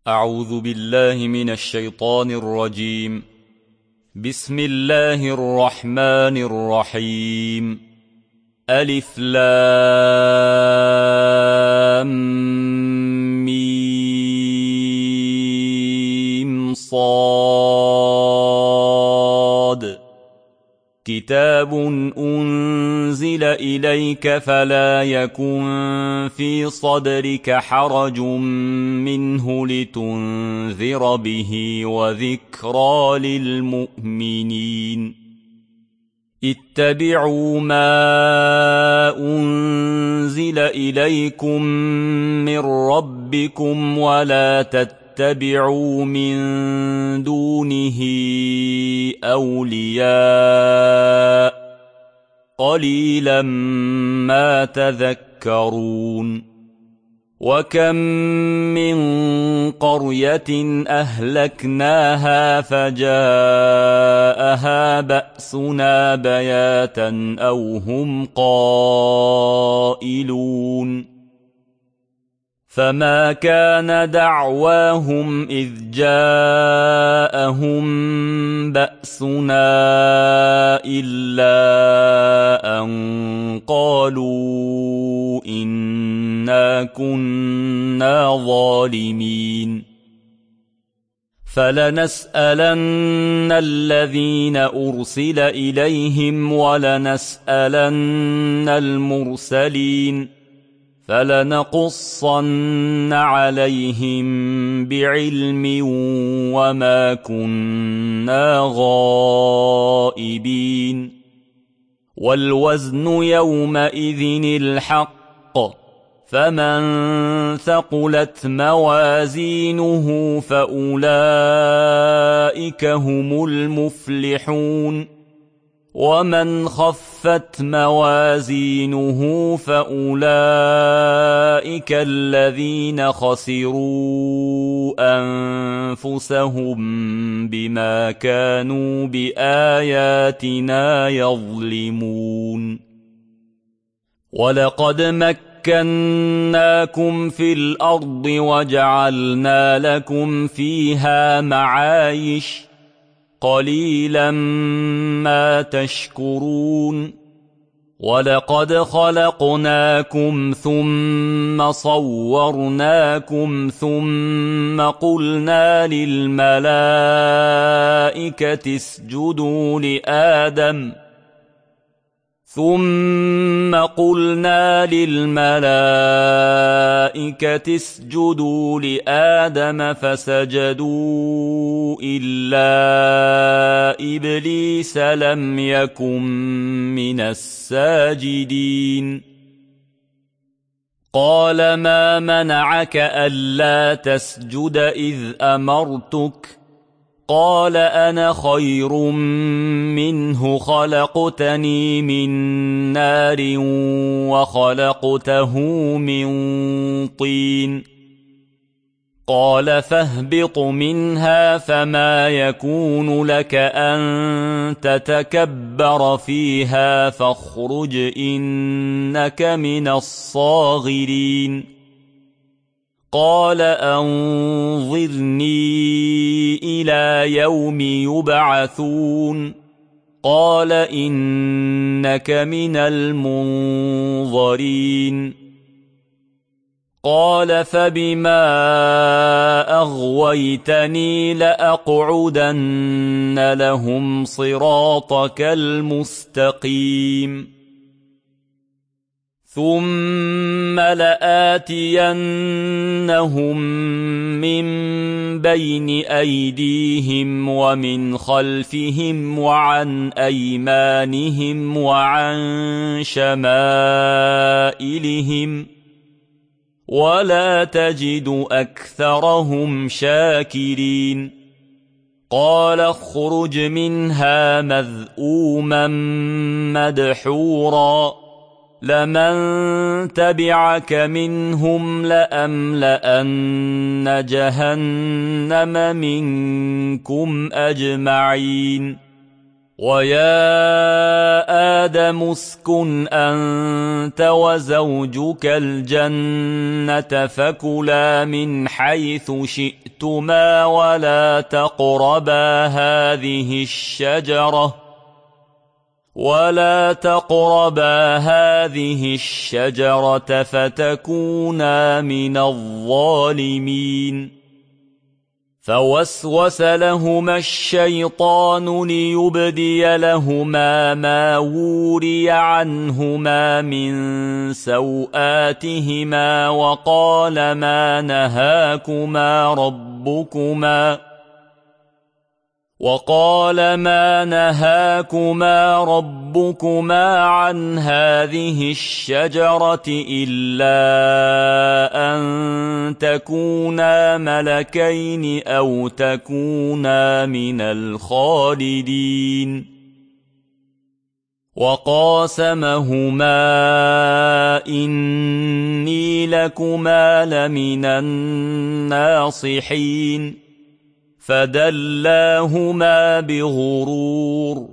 أعوذ بالله من الشيطان الرجيم. بسم الله الرحمن الرحيم. ألف لام ميم صاد. كتاب أنزل إليك فلا يكن في صدرك حرج منه لتنذر به وذكرى للمؤمنين. اتبعوا ما أنزل إليكم من ربكم ولا تتبعوا من دونه أولياء قليلا ما تذكرون. وكم من قرية أهلكناها فجاءها بأسنا بياتا أو هم قائلون. فما كان دعواهم إذ جاءهم بأسنا إلا أن قالوا إنا كنا ظالمين. فلنسألن الذين أرسل إليهم ولنسألن المرسلين فلنقصن عليهم بعلم وما كنا غائبين. والوزن يومئذ الحق فمن ثقلت موازينه فأولئك هم المفلحون. ومن خفت موازينه فأولئك الذين خسروا أنفسهم بما كانوا بآياتنا يظلمون. ولقد مكناكم في الأرض وجعلنا لكم فيها معايش قليلا ما تشكرون. ولقد خلقناكم ثم صورناكم ثم قلنا للملائكة اسجدوا لآدم فسجدوا إلا إبليس لم يكن من الساجدين. قال ما منعك ألا تسجد إذ أمرتك؟ قال أنا خير منه خلقتني من نار وخلقته من طين. قال فاهبط منها فما يكون لك أن تتكبر فيها فاخرج إنك من الصاغرين. قال أنظرني إلى يوم يبعثون. قال إنك من المنظرين. قال فبما أغويتني لأقعدن لهم صراطك المستقيم ثم لآتينهم من بين أيديهم ومن خلفهم وعن أيمانهم وعن شمائلهم ولا تجد أكثرهم شاكرين. قال اخرج منها مذءوما مدحورا لمن تبعك منهم لأملأن جهنم منكم أجمعين. ويا آدم اسكن أنت وزوجك الجنة فكلا من حيث شئتما ولا تقربا هذه الشجرة فتكونا من الظالمين فوسوس لهما الشيطان ليبدي لهما ما وري عنهما من سوآتهما وقال ما نهاكما ربكما عن هذه الشجرة إلا أن تكونا ملكين أو تكونا من الخالدين وقاسمهما إني لكما لمن الناصحين فدلاهما بغرور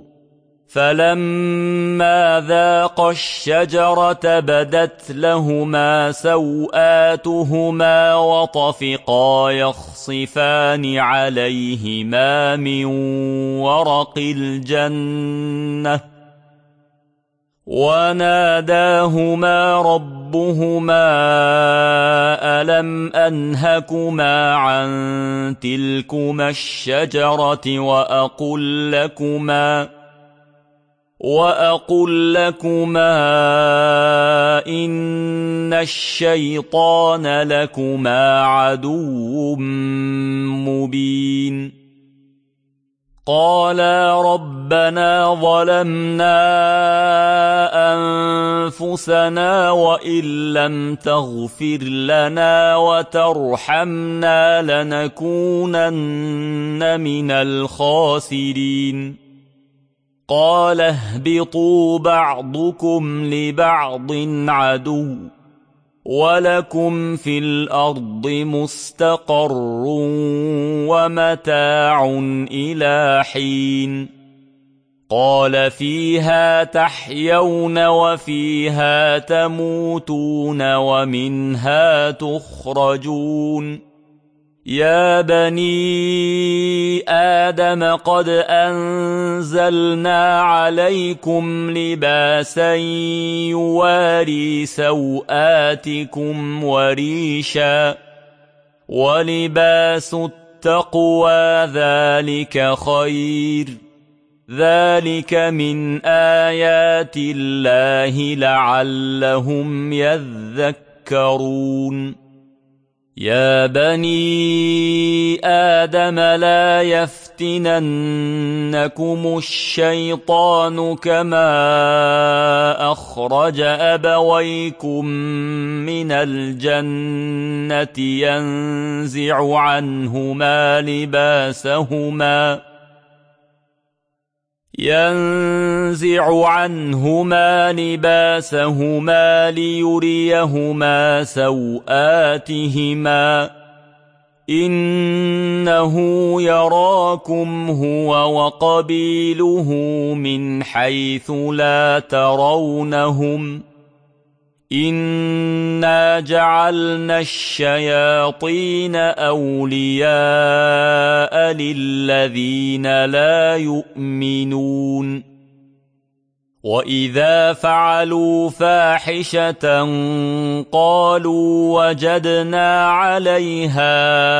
فلما ذاقا الشجرة بدت لهما سوآتهما وطفقا يخصفان عليهما من ورق الجنة وناداهما ربهما ألم أنهكما عن تلكما الشجرة وأقل لكما إن الشيطان لكما عدو مبين قالا ربنا ظلمنا أنفسنا وإن لم تغفر لنا وترحمنا لنكونن من الخاسرين قال اهبطوا بعضكم لبعض عدو ولكم في الأرض مستقر ومتاع إلى حين قال فيها تحيون وفيها تموتون ومنها تخرجون يا بني آدم قد أنزلنا عليكم لباسا يواري سوآتكم وريشا ولباس التقوى ذلك خير ذلك من آيات الله لعلهم يذكرون يا بني آدم لا يفتننكم الشيطان كما أخرج أبويكم من الجنة ينزع عنهما لباسهما ليريهما سوآتهما إنه يراكم هو وقبيله من حيث لا ترونهم إنا جعلنا الشياطين أولياء للذين لا يؤمنون وإذا فعلوا فاحشة قالوا وجدنا عليها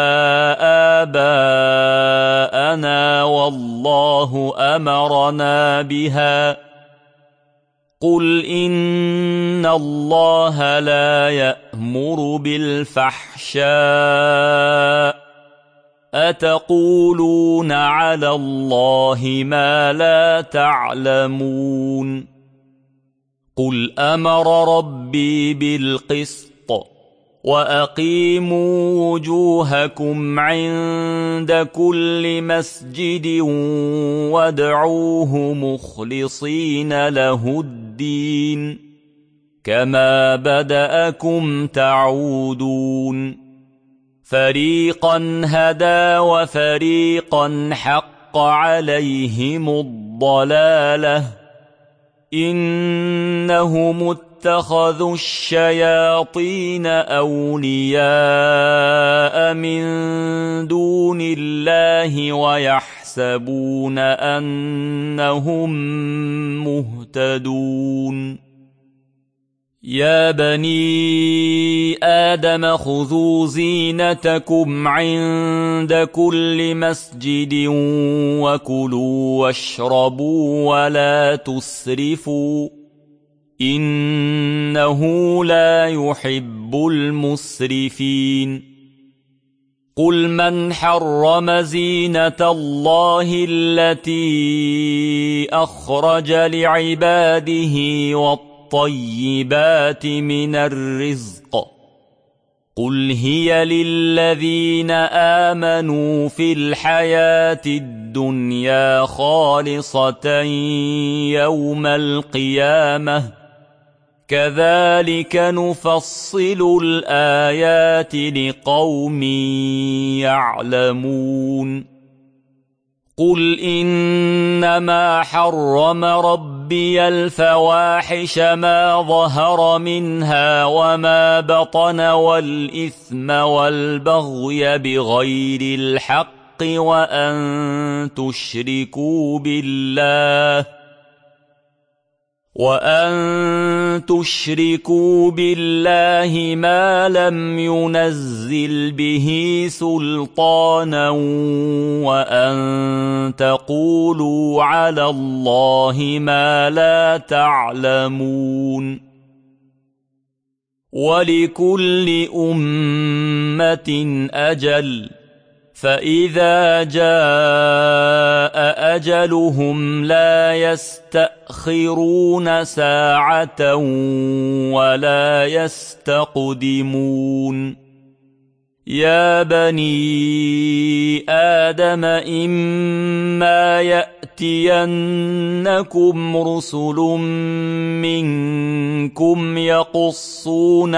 آباءنا والله أمرنا بها قل إن الله لا يأمر بالفحشاء أتقولون على الله ما لا تعلمون قل أمر ربي بالقسط وأقيموا وجوهكم عند كل مسجد وادعوه مخلصين له الدين كما بدأكم تعودون فريقا هدى وفريقا حق حق عليهم الضلالة إنهم اتخذوا الشياطين أولياء من دون الله ويحسبون أنهم مهتدون يا بني آدم خذوا زينتكم عند كل مسجد وكلوا واشربوا ولا تسرفوا إنه لا يحب المسرفين قل من حرم زينة الله التي أخرج لعباده والطيبات من الرزق قل هي للذين آمنوا في الحياة الدنيا خالصة يوم القيامة كذلك نفصل الآيات لقوم يعلمون قل إنما حرم ربي الفواحش ما ظهر منها وما بطن والإثم والبغي بغير الحق وأن تشركوا بالله ما لم ينزل به سلطانا وأن تقولوا على الله ما لا تعلمون ولكل أمة أجل فإذا جاء أجلهم لا يستأخرون ساعة ولا يستقدمون يا بني آدم إما يأتينكم رسل منكم يقصون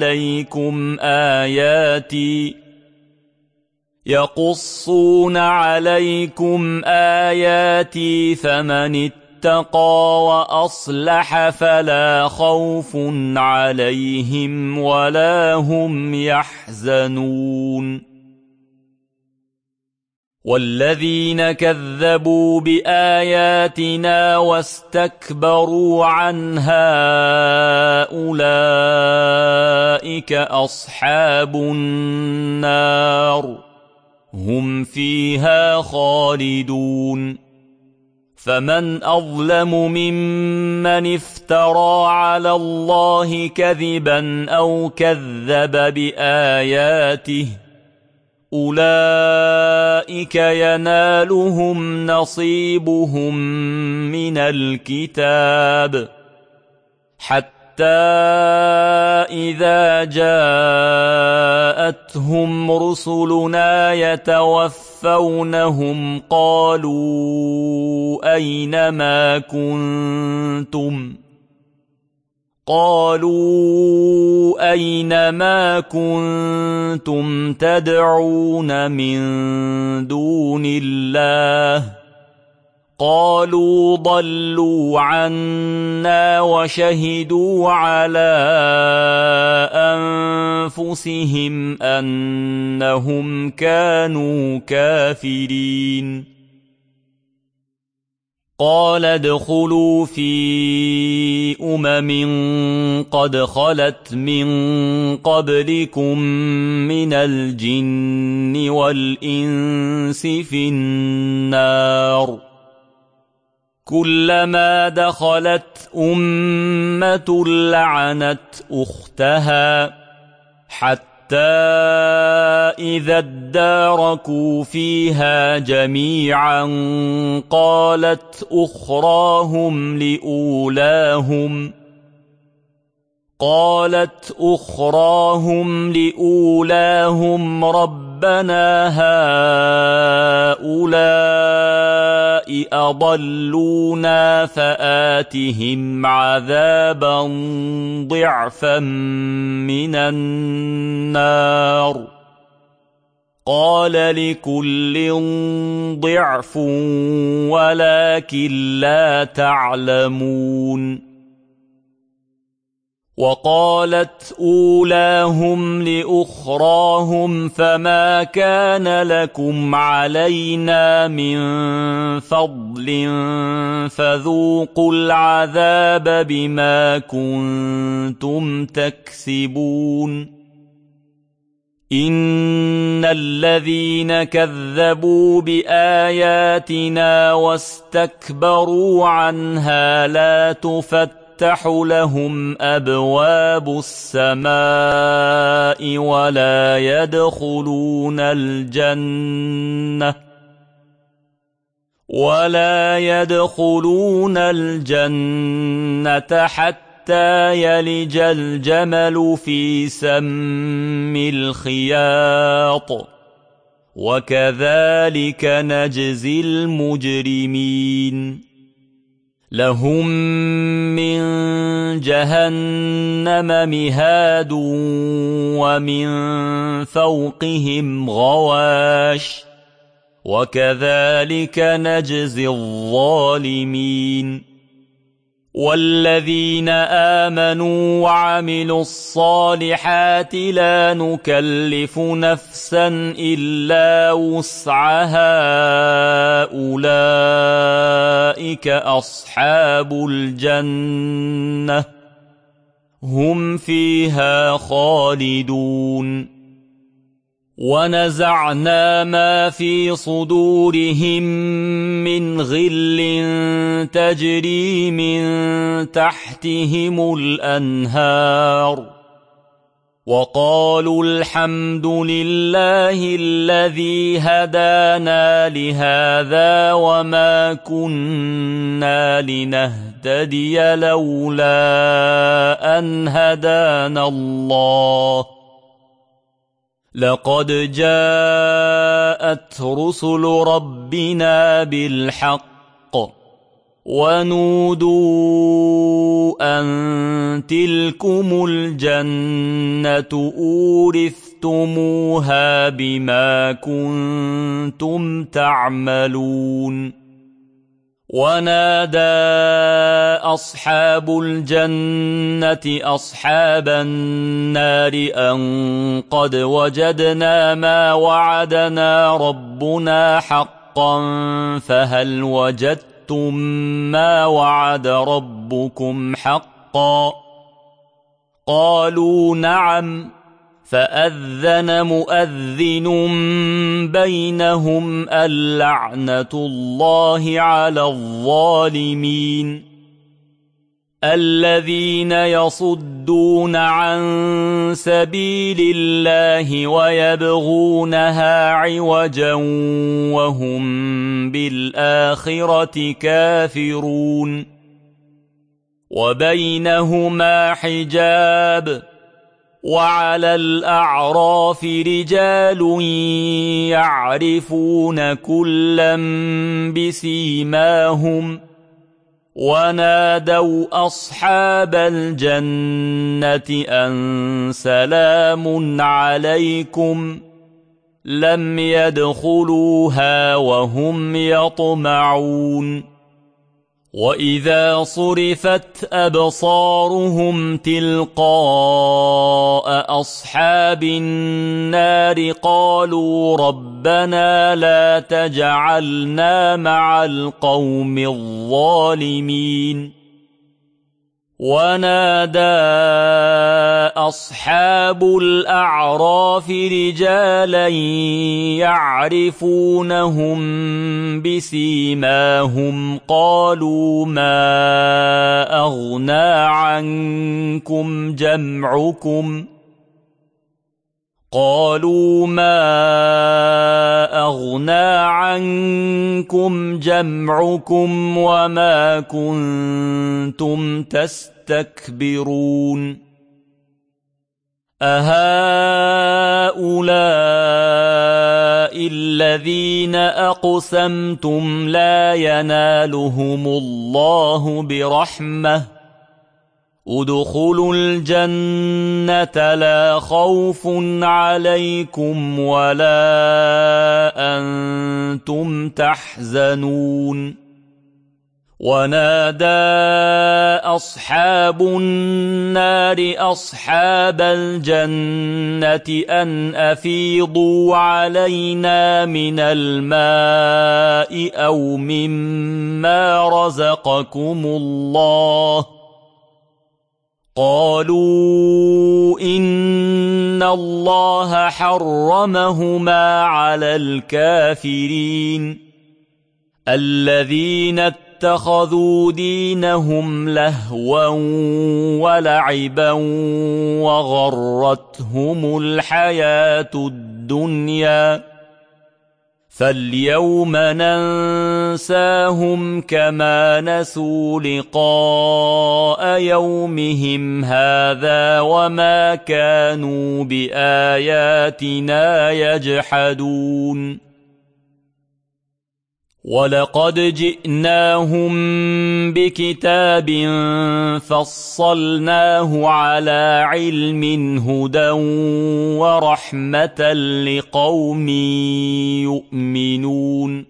عليكم آياتي فمن اتقى وأصلح فلا خوف عليهم ولا هم يحزنون والذين كذبوا بآياتنا واستكبروا عنها أولئك أصحاب النار هم فيها خالدون فمن أظلم ممن افترى على الله كذبا أو كذب بآياته أولئك ينالهم نصيبهم من الكتاب حتى إذا جاءتهم رسلنا يتوفونهم قالوا أين ما كنتم تدعون من دون الله قالوا ضلوا عنا وشهدوا على أنفسهم أنهم كانوا كافرين قال ادخلوا في قد خلت من قبلكم من الجن والإنس في النار كلما دخلت أمة لعنت أختها حتى إذا اداركوا فيها جميعا قالت أخراهم لأولاهم ربنا هؤلاء أضلونا فآتهم عذابا ضعفا من النار قال لكل ضعف ولكن لا تعلمون وقالت أولاهم لأخراهم فما كان لكم علينا من فضل فذوقوا العذاب بما كنتم تكسبون إن الذين كذبوا بآياتنا واستكبروا عنها لا تفتح لهم أبواب السماء ولا يدخلون الجنة حتى يلج الجمل في سم الخياط وكذلك نجزي المجرمين لهم من جهنم مهاد ومن فوقهم غواش وكذلك نجزي الظالمين والذين آمنوا وعملوا الصالحات لا نكلف نفسا إلا وسعها أولئك أصحاب الجنة هم فيها خالدون ونزعنا ما في صدورهم من غل تجري من تحتهم الأنهار وقالوا الحمد لله الذي هدانا لهذا وما كنا لنهتدي لولا أن هدانا الله لقد جاءت رسل ربنا بالحق ونودوا أن تلكم الجنة أورثتموها بما كنتم تعملون ونادى أصحاب الجنة أصحاب النار أن قد وجدنا ما وعدنا ربنا حقا فهل وجدتم ما وعد ربكم حقا قالوا نعم فأذن مؤذن بينهم اللعنة الله على الظالمين الذين يصدون عن سبيل الله ويبغونها عوجا وهم بالآخرة كافرون وبينهما حجاب وعلى الأعراف رجال يعرفون كلا بسيماهم ونادوا أصحاب الجنة أن سلام عليكم لم يدخلوها وهم يطمعون وإذا صرفت أبصارهم تلقاء أصحاب النار قالوا ربنا لا تجعلنا مع القوم الظالمين ونادى أصحاب الأعراف رجالا يعرفونهم بسيماهم قالوا ما أغنى عنكم جمعكم وما كنتم تستكبرون أهؤلاء الذين أقسمتم لا ينالهم الله برحمة ادخلوا الجنة لا خوف عليكم ولا أنتم تحزنون ونادى أصحاب النار أصحاب الجنة أن أفيضوا علينا من الماء أو مما رزقكم الله قالوا إن الله حرمهما على الكافرين الذين اتخذوا دينهم لهوا ولعبا وغرتهم الحياة الدنيا فاليوم ننساهم كما نسوا لقاء يومهم هذا وما كانوا بآياتنا يجحدون ولقد جئناهم بكتاب فصلناه على علم هدى ورحمة لقوم يؤمنون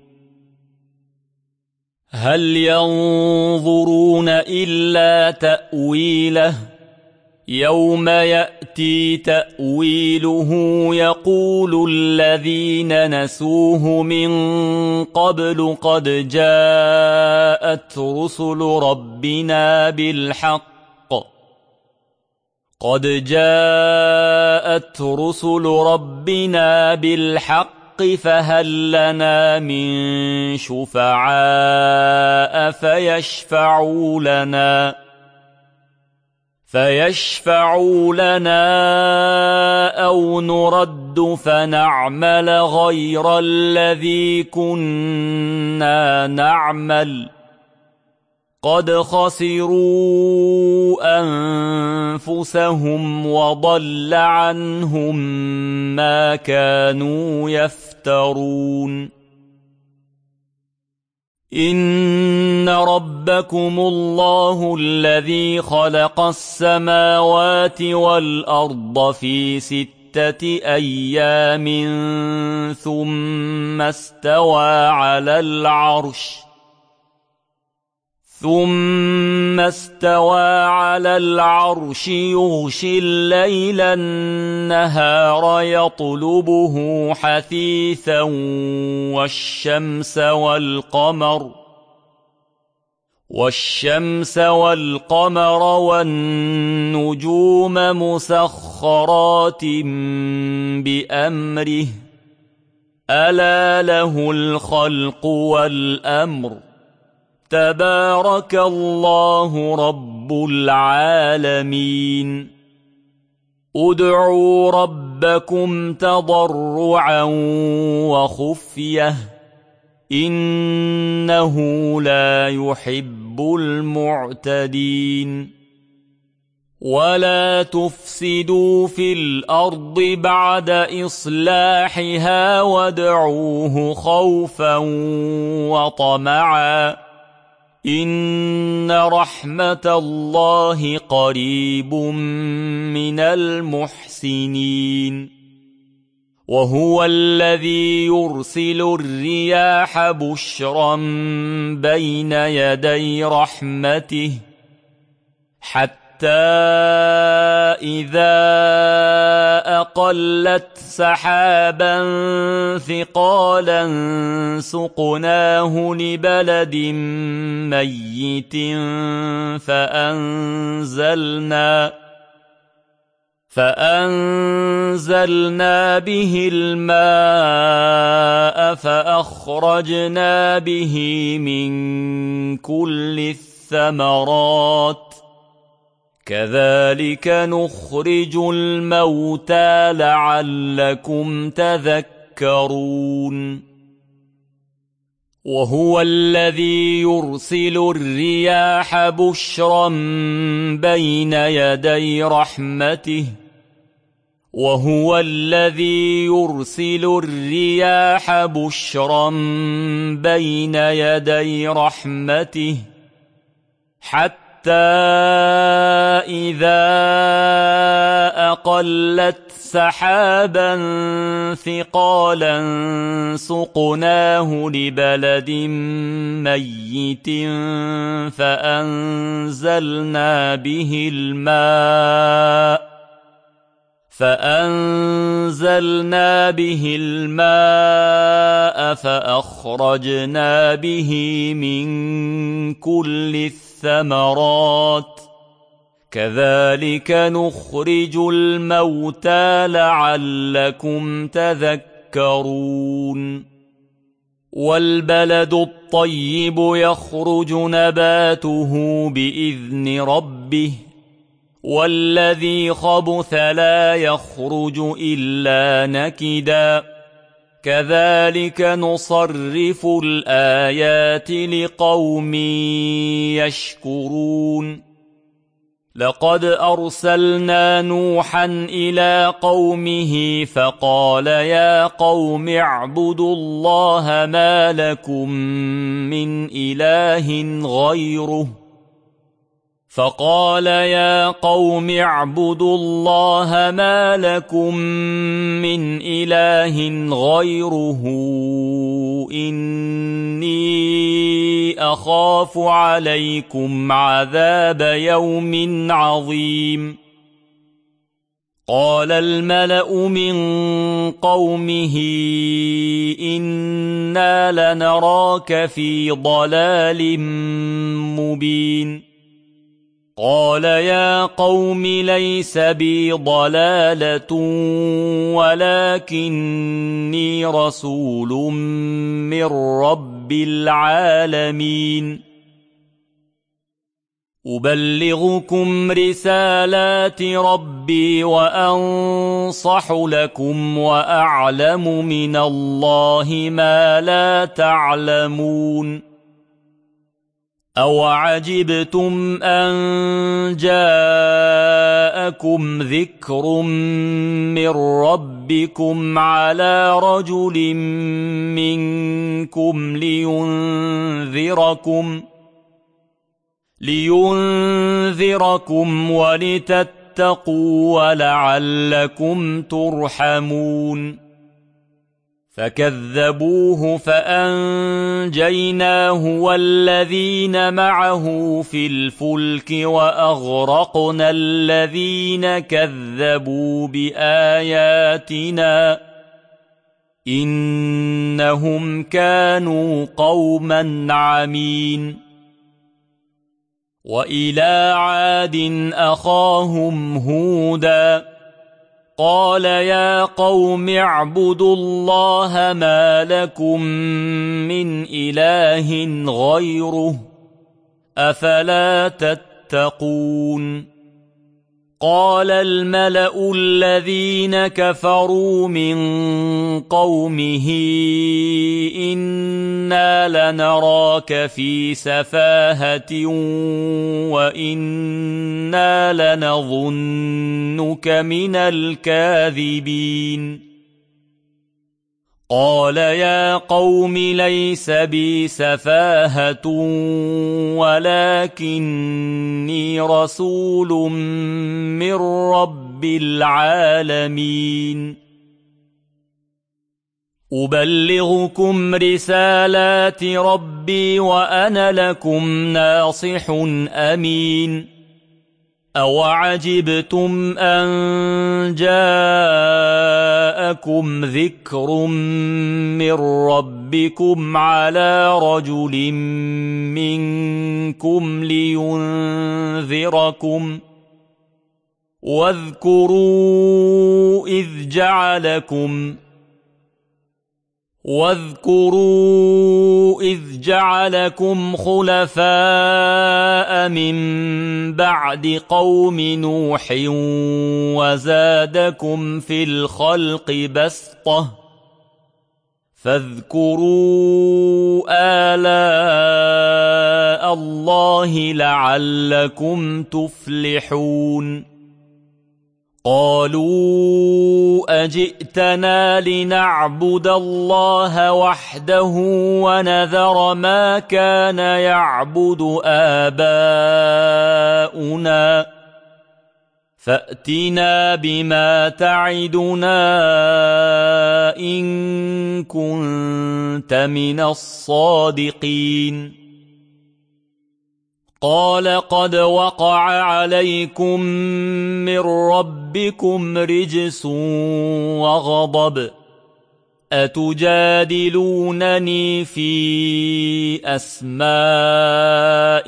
هل ينظرون إلا تأويله يوم يأتي تأويله يقول الذين نسوه من قبل قد جاءت رسل ربنا بالحق فهل لنا من شفعاء فيشفعوا لنا أو نرد فنعمل غير الذي كنا نعمل قد خسروا أنفسهم وضل عنهم ما كانوا يفترون إن ربكم الله الذي خلق السماوات والأرض في 6 أيام ثم استوى على العرش يغشي الليل النهار يطلبه حثيثا والشمس والقمر والنجوم مسخرات بأمره ألا له الخلق والأمر تبارك الله رب العالمين ادعوا ربكم تضرعا وخفية إنه لا يحب المعتدين ولا تفسدوا في الأرض بعد إصلاحها وادعوه خوفا وطمعا إن رحمة الله قريب من المحسنين وهو الذي يرسل الرياح بشرا بين يدي رحمته حتى إذا أقلت سحابا ثقالا سقناه لبلد ميت فأنزلنا به الماء فأخرجنا به من كل الثمرات كذلك نخرج الموتى لعلكم تذكرون وهو الذي يرسل الرياح بشرا بين يدي رحمته وهو الذي يرسل الرياح بشرا بين يدي رحمته حتى إذا أقلت سحابا ثقالا سقناه لبلد ميت فأنزلنا به الماء فأخرجنا به من كل الثمرات كذلك نخرج الموتى لعلكم تذكرون والبلد الطيب يخرج نباته بإذن ربه والذي خبث لا يخرج إلا نكدا كذلك نصرف الآيات لقوم يشكرون لقد أرسلنا نوحا إلى قومه فقال يا قوم اعبدوا الله ما لكم من إله غيره إني أخاف عليكم عذاب يوم عظيم قال الملأ من قومه إنا لنراك في ضلال مبين قال يا قوم ليس بي ضلالة ولكني رسول من رب العالمين أبلغكم رسالات ربي وأنصح لكم وأعلم من الله ما لا تعلمون أوعجبتم أن جاءكم ذكر من ربكم على رجل منكم لينذركم ولتتقوا ولعلكم ترحمون فكذبوه فأنجيناه والذين معه في الفلك وأغرقنا الذين كذبوا بآياتنا إنهم كانوا قوما عمين وإلى عاد أخاهم هودا قال يا قوم اعبدوا الله ما لكم من إله غيره أفلا تتقون قال الملأ الذين كفروا من قومه إنا لنراك في سفاهة وإنا لنظنك من الكاذبين قال يا قوم ليس بي سفاهة ولكني رسول من رب العالمين أبلغكم رسالات ربي وأنا لكم ناصح أمين أوعجبتم أن جاءكم ذكر من ربكم على رجل منكم لينذركم واذكروا إذ جعلكم خلفاء من بعد قوم نوح وزادكم في الخلق بسطة فاذكروا آلاء الله لعلكم تفلحون قالوا أجئتنا لنعبد الله وحده ونذر ما كان يعبد آباؤنا فأتنا بما تعدنا إن كنت من الصادقين قال قد وقع عليكم من ربكم رجس وغضب أتجادلونني في أسماء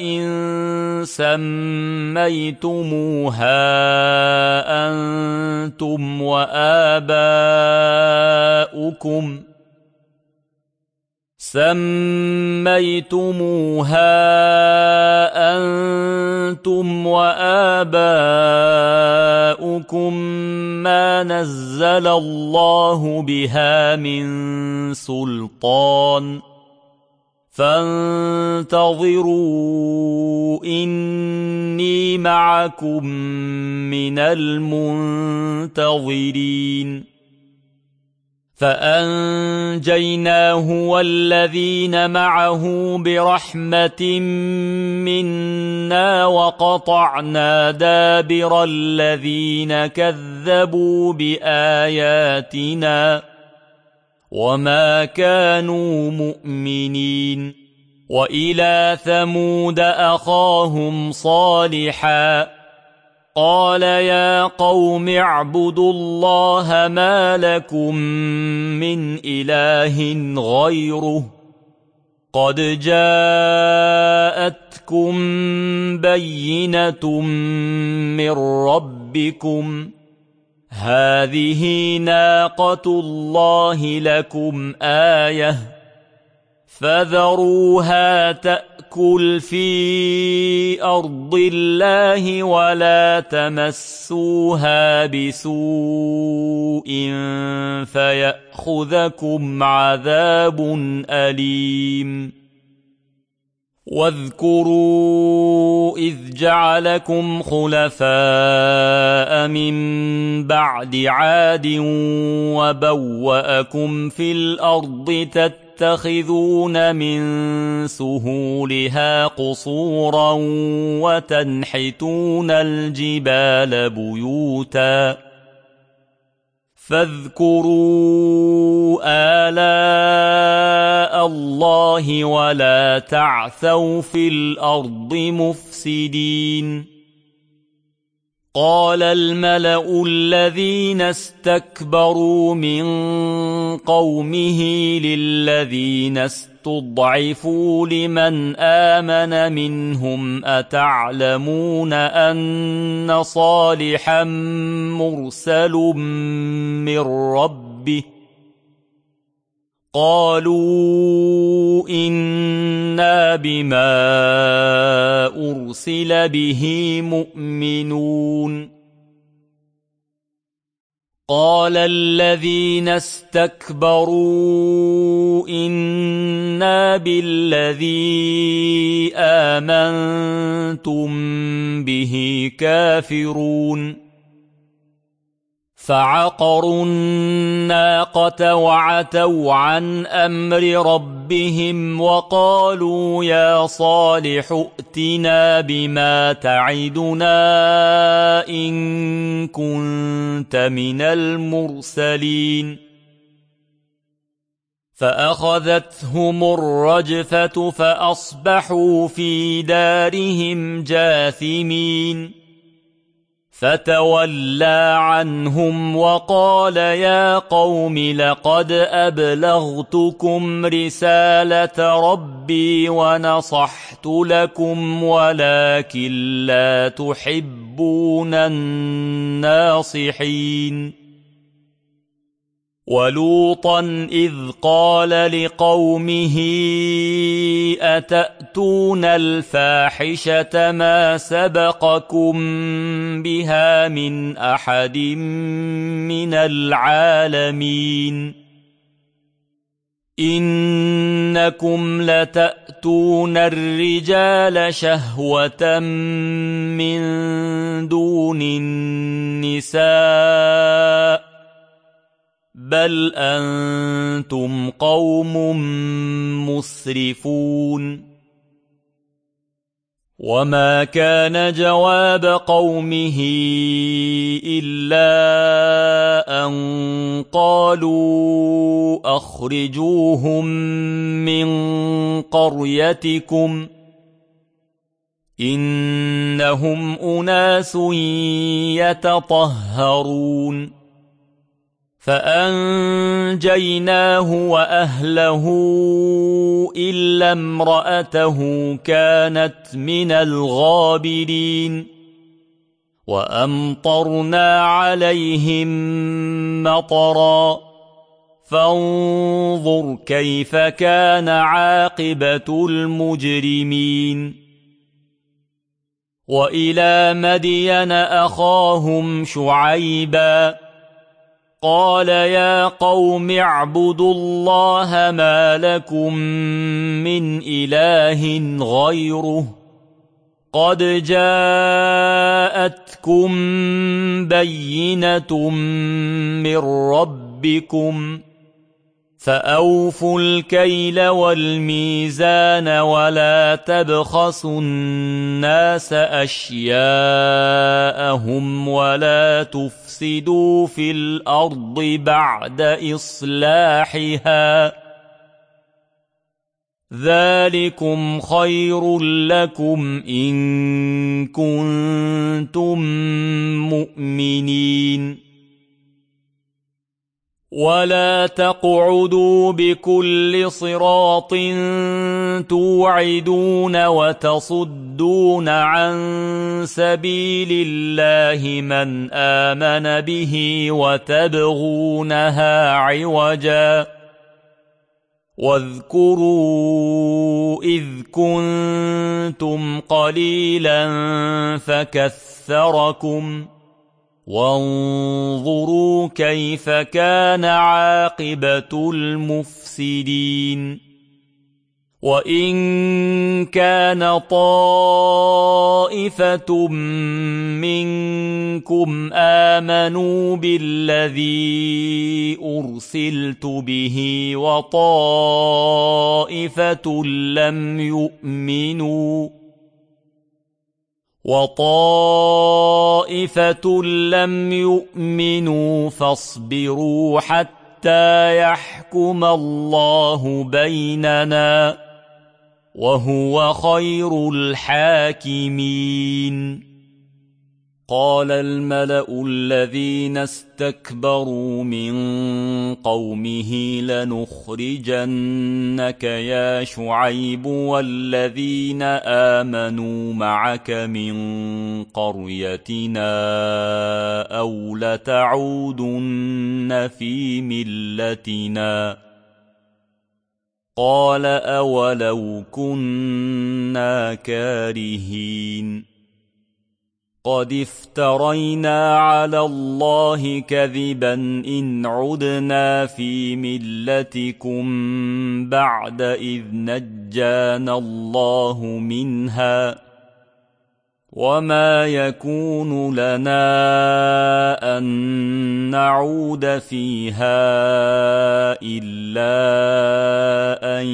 سميتموها أنتم وآباؤكم ما نزل الله بها من سلطان فانتظروا إني معكم من المنتظرين فأنجيناه والذين معه برحمة منا وقطعنا دابر الذين كذبوا بآياتنا وما كانوا مؤمنين وإلى ثمود أخاهم صالحا قال يا قوم اعبدوا الله ما لكم من إله غيره قد جاءتكم بينة من ربكم هذه ناقة الله لكم آية فذروها تأكل في أرض الله ولا تمسوها بسوء فيأخذكم عذاب أليم واذكروا إذ جعلكم خلفاء من بعد عاد وبوأكم في الأرض تتخذون من سهولها قصورا وتنحتون الجبال بيوتا فاذكروا آلاء الله ولا تعثوا في الأرض مفسدين قال الملأ الذين استكبروا من قومه للذين استضعفوا لمن آمن منهم أتعلمون أن صالحا مرسل من ربه قالوا إنا بما أرسل به مؤمنون قال الذين استكبروا إنا بالذي آمنتم به كافرون فعقروا الناقة وعتوا عن أمر ربهم وقالوا يا صالح ائتنا بما تعدنا إن كنت من المرسلين فأخذتهم الرجفة فأصبحوا في دارهم جاثمين فتولى عنهم وقال يا قوم لقد أبلغتكم رسالة ربي ونصحت لكم ولكن لا تحبون الناصحين ولوطا إذ قال لقومه أتأتون الفاحشة ما سبقكم بها من أحد من العالمين إنكم لتأتون الرجال شهوة من دون النساء بل أنتم قوم مسرفون وما كان جواب قومه إلا أن قالوا أخرجوهم من قريتكم إنهم أناس يتطهرون فأنجيناه وأهله إلا امرأته كانت من الغابرين وأمطرنا عليهم مطرا فانظر كيف كان عاقبة المجرمين وإلى مدين أخاهم شعيبا قال يا قوم اعبدوا الله ما لكم من إله غيره قد جاءتكم بينة من ربكم فأوفوا الكيل والميزان ولا تبخسوا الناس أشياءهم ولا تفسدوا في الأرض بعد إصلاحها ذلكم خير لكم إن كنتم مؤمنين ولا تقعدوا بكل صراط توعدون وتصدون عن سبيل الله من آمن به وتبغونها عوجا واذكروا إذ كنتم قليلا فكثركم وانظروا كيف كان عاقبة المفسدين وإن كان طائفة منكم آمنوا بالذي أرسلت به وطائفة لم يؤمنوا فاصبروا حتى يحكم الله بيننا وهو خير الحاكمين قال الملأ الذين استكبروا من قومه لنخرجنك يا شعيب والذين آمنوا معك من قريتنا أو لتعودن في ملتنا قال أولو كنا كارهين قد افترينا على الله كذبا إن عدنا في ملتكم بعد إذ نجانا الله منها وما يكون لنا أن نعود فيها إلا أن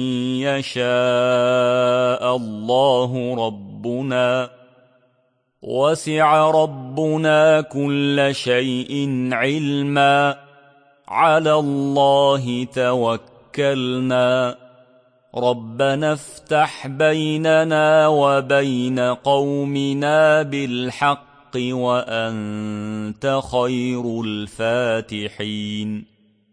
يشاء الله ربنا وسع ربنا كل شيء علما على الله توكلنا ربنا افتح بيننا وبين قومنا بالحق وأنت خير الفاتحين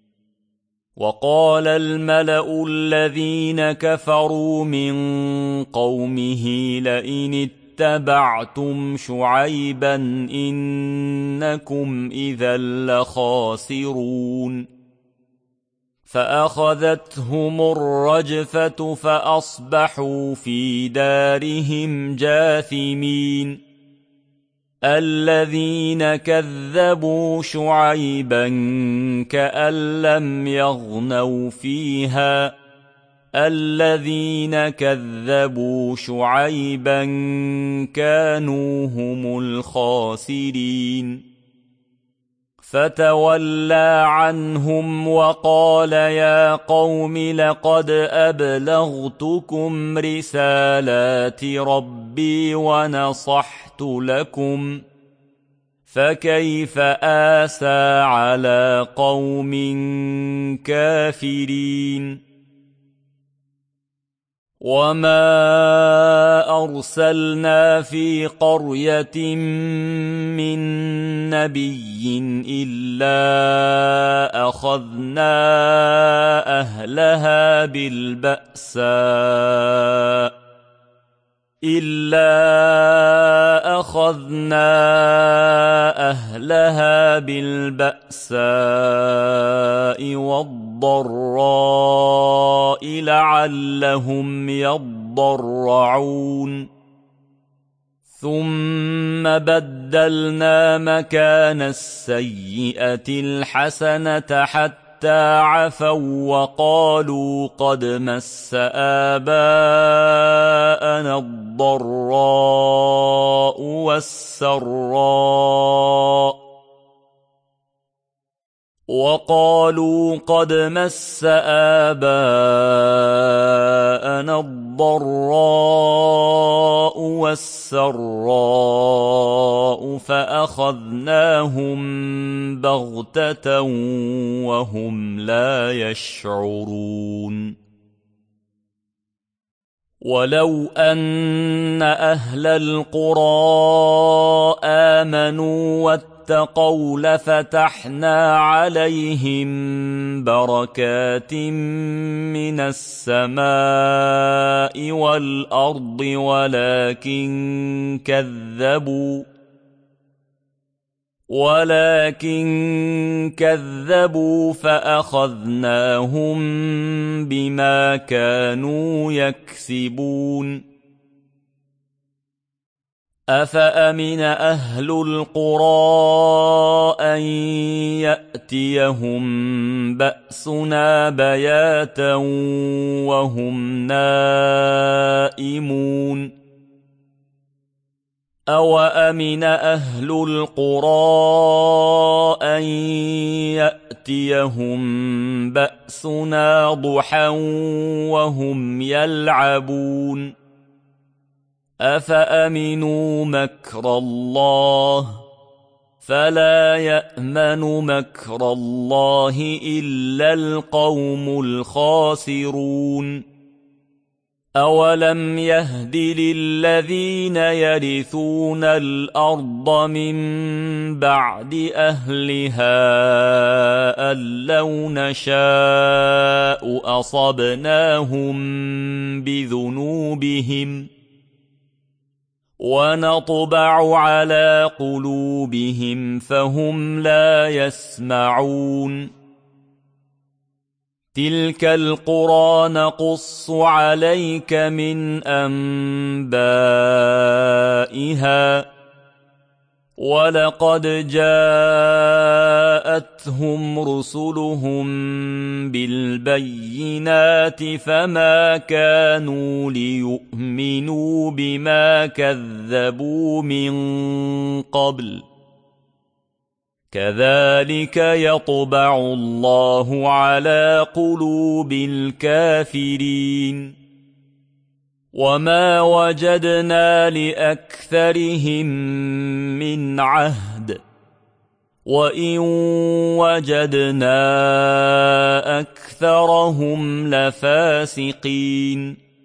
وقال الملأ الذين كفروا من قومه لئن اتبعتم شعيبا إنكم إذا لخاسرون فأخذتهم الرجفة فأصبحوا في دارهم جاثمين الذين كذبوا شعيبا كأن لم يغنوا فيها الذين كذبوا شعيبا كانوا هم الخاسرين فتولى عنهم وقال يا قوم لقد أبلغتكم رسالات ربي ونصحت لكم فكيف آسى على قوم كافرين وما أرسلنا في قرية من نبي إلا أخذنا أهلها بالبأساء والضراء لعلهم يضرعون ثم بدلنا مكان السيئة الحسنة حتى عفوا وقالوا قد مس آباءنا الضراء والسراء فأخذناهم بغتة وهم لا يشعرون ولو أن أهل القرى آمنوا واتقوا لفتحنا عليهم بركات من السماء والأرض ولكن كذبوا فأخذناهم بما كانوا يكسبون أفأمن أهل القرى أن يأتيهم بأسنا بياتا وهم نائمون أوأمن أهل القرى أن يأتيهم بأسنا ضحى وهم يلعبون أفأمنوا مكر الله فلا يأمن مكر الله إلا القوم الخاسرون أولم يهد للذين يرثون الأرض من بعد أهلها أن لو نشاء أصبناهم بذنوبهم ونطبع على قلوبهم فهم لا يسمعون تلك القرى نقص عليك من أنبائها ولقد جاءتهم رسلهم بالبينات فما كانوا ليؤمنوا بما كذبوا من قبل كذلك يطبع الله على قلوب الكافرين وما وجدنا لأكثرهم من عهد وإن وجدنا أكثرهم لفاسقين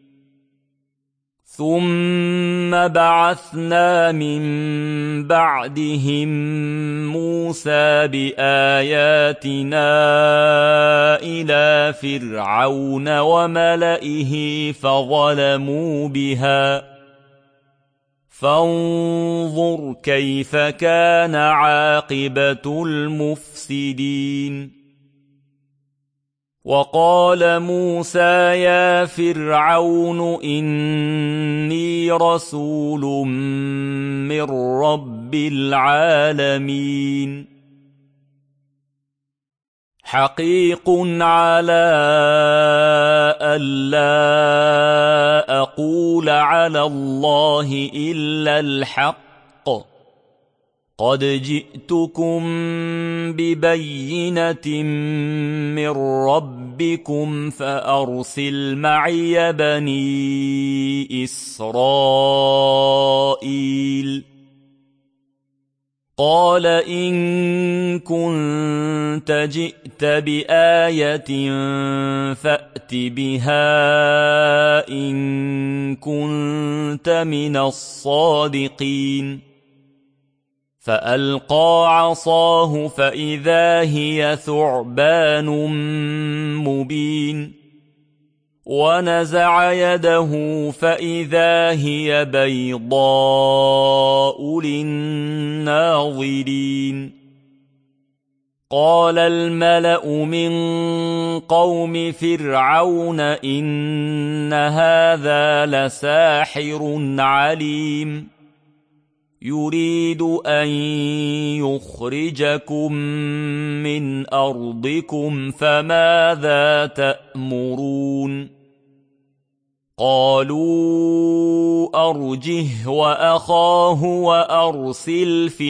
ثم بعثنا من بعدهم موسى بآياتنا إلى فرعون وملئه فظلموا بها فانظر كيف كان عاقبة المفسدين وقال موسى يا فرعون إني رسول من رب العالمين حقيق على ألا أقول على الله إلا الحق قد جئتكم ببينة من ربكم فأرسل معي بني إسرائيل قال إن كنت جئت بآية فأت بها إن كنت من الصادقين فألقى عصاه فإذا هي ثعبان مبين ونزع يده فإذا هي بيضاء للناظرين قال الملأ من قوم فرعون إن هذا لساحر عليم يريد أن يخرجكم من أرضكم فماذا تأمرون قالوا أرجه وأخاه وأرسل في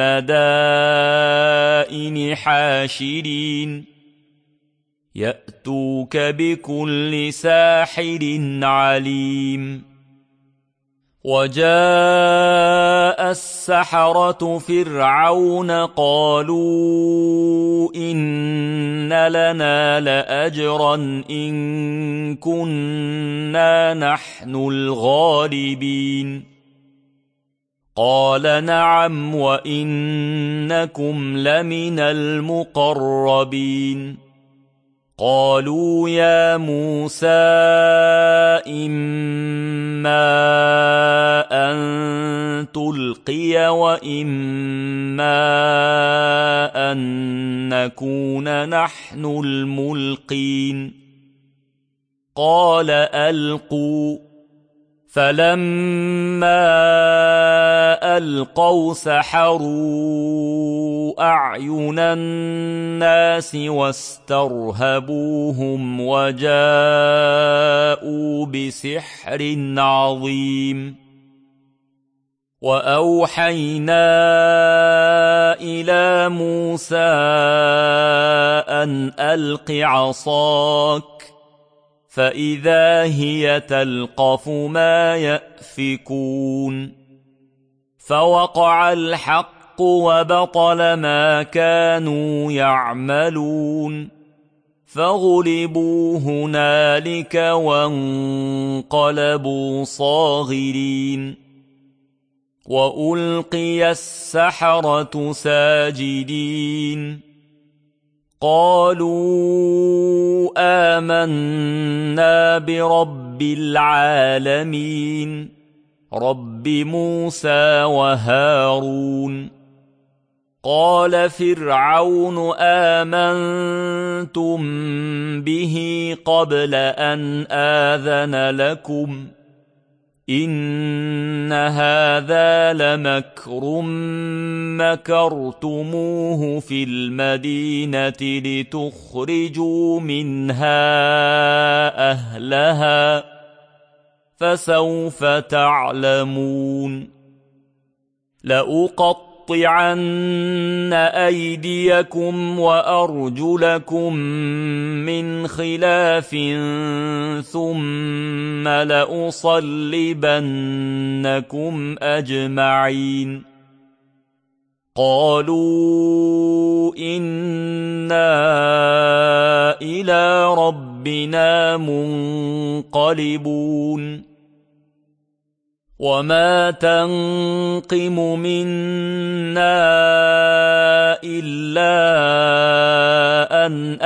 المدائن حاشرين يأتوك بكل ساحر عليم وجاء السحرة فرعون قالوا إن لنا لأجرا إن كنا نحن الغالبين قال نعم وإنكم لمن المقربين قالوا يا موسى إما أن تلقي وإما أن نكون نحن الملقين قال ألقوا فلما ألقوا سحروا أعين الناس واسترهبوهم وجاءوا بسحر عظيم وأوحينا إلى موسى أن ألق عصاك فإذا هي تلقف ما يأفكون فوقع الحق وبطل ما كانوا يعملون فغلبوا هنالك وانقلبوا صاغرين وألقي السحرة ساجدين قالوا آمنا برب العالمين رب موسى وهارون قال فرعون آمنتم به قبل أن آذن لكم إن هذا لمكر مكرتموه في المدينة لتخرجوا منها أهلها فسوف تعلمون لأقطعن أيديكم وأرجلكم من خلاف ثم لأصلبنكم أجمعين قالوا إنا إلى ربنا منقلبون وما تنقم منا إلا أن